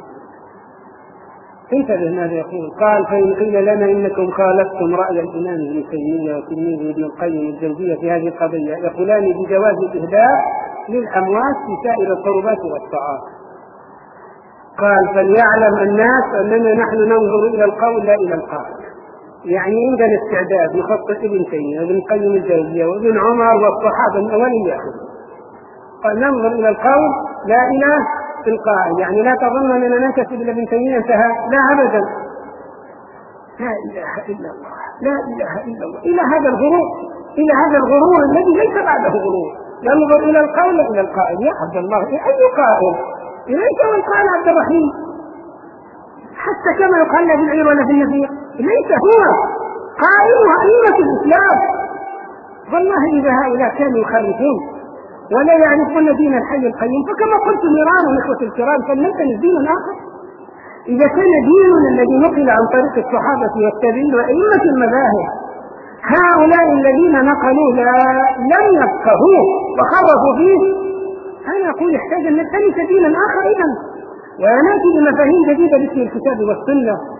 انتبه ماذا يقول. قال فإن قيل لنا إنكم خالفتم رأي الإمام ابن تيمية وتلميذه ابن القيم الجوزية في هذه القضية يقولان بجواز الإهداء للأموات في سائر القربات والطاعات. قال فليعلم الناس أننا نحن ننظر إلى القول لا إلى القائل. يعني عندنا استعداد نخطط ابن تيمية وابن القيم الجوزية وابن عمر والصحابة من أولين قال ننظر إلى القول لا إلى القائل. يعني لا تظن أننا ننتسب إلى ابن تيمية انتهى، لا أبدا. لا إله إلا الله لا إله إلا الله. إلى هذا الغرور إلى هذا الغرور الذي ليس بعده غرور. ينظر إلى القول لا إلى القائل. يا عبد الله أي قائل؟ ليس هو القائل عبد الرحيم حتى كما يقال لا في العير ولا في النفير، ليس هو قائلها أئمة الإسلام. والله إذا هؤلاء كانوا يخرفون ولا يعرفون دين الحي القيوم فكما قلت مرارا إخوة الكرام فلنلتمس دين آخر. إذا كان ديننا الذي نقل عن طريق الصحابة والتابعين وأئمة المذاهب هؤلاء الذين نقلوا لا لم يفقهوه وخرفوا فيه، أنا أقول يحتاج أن نلتمس دينا آخر إذن ونأتي بمفاهيم جديدة باسم الكتاب والسنة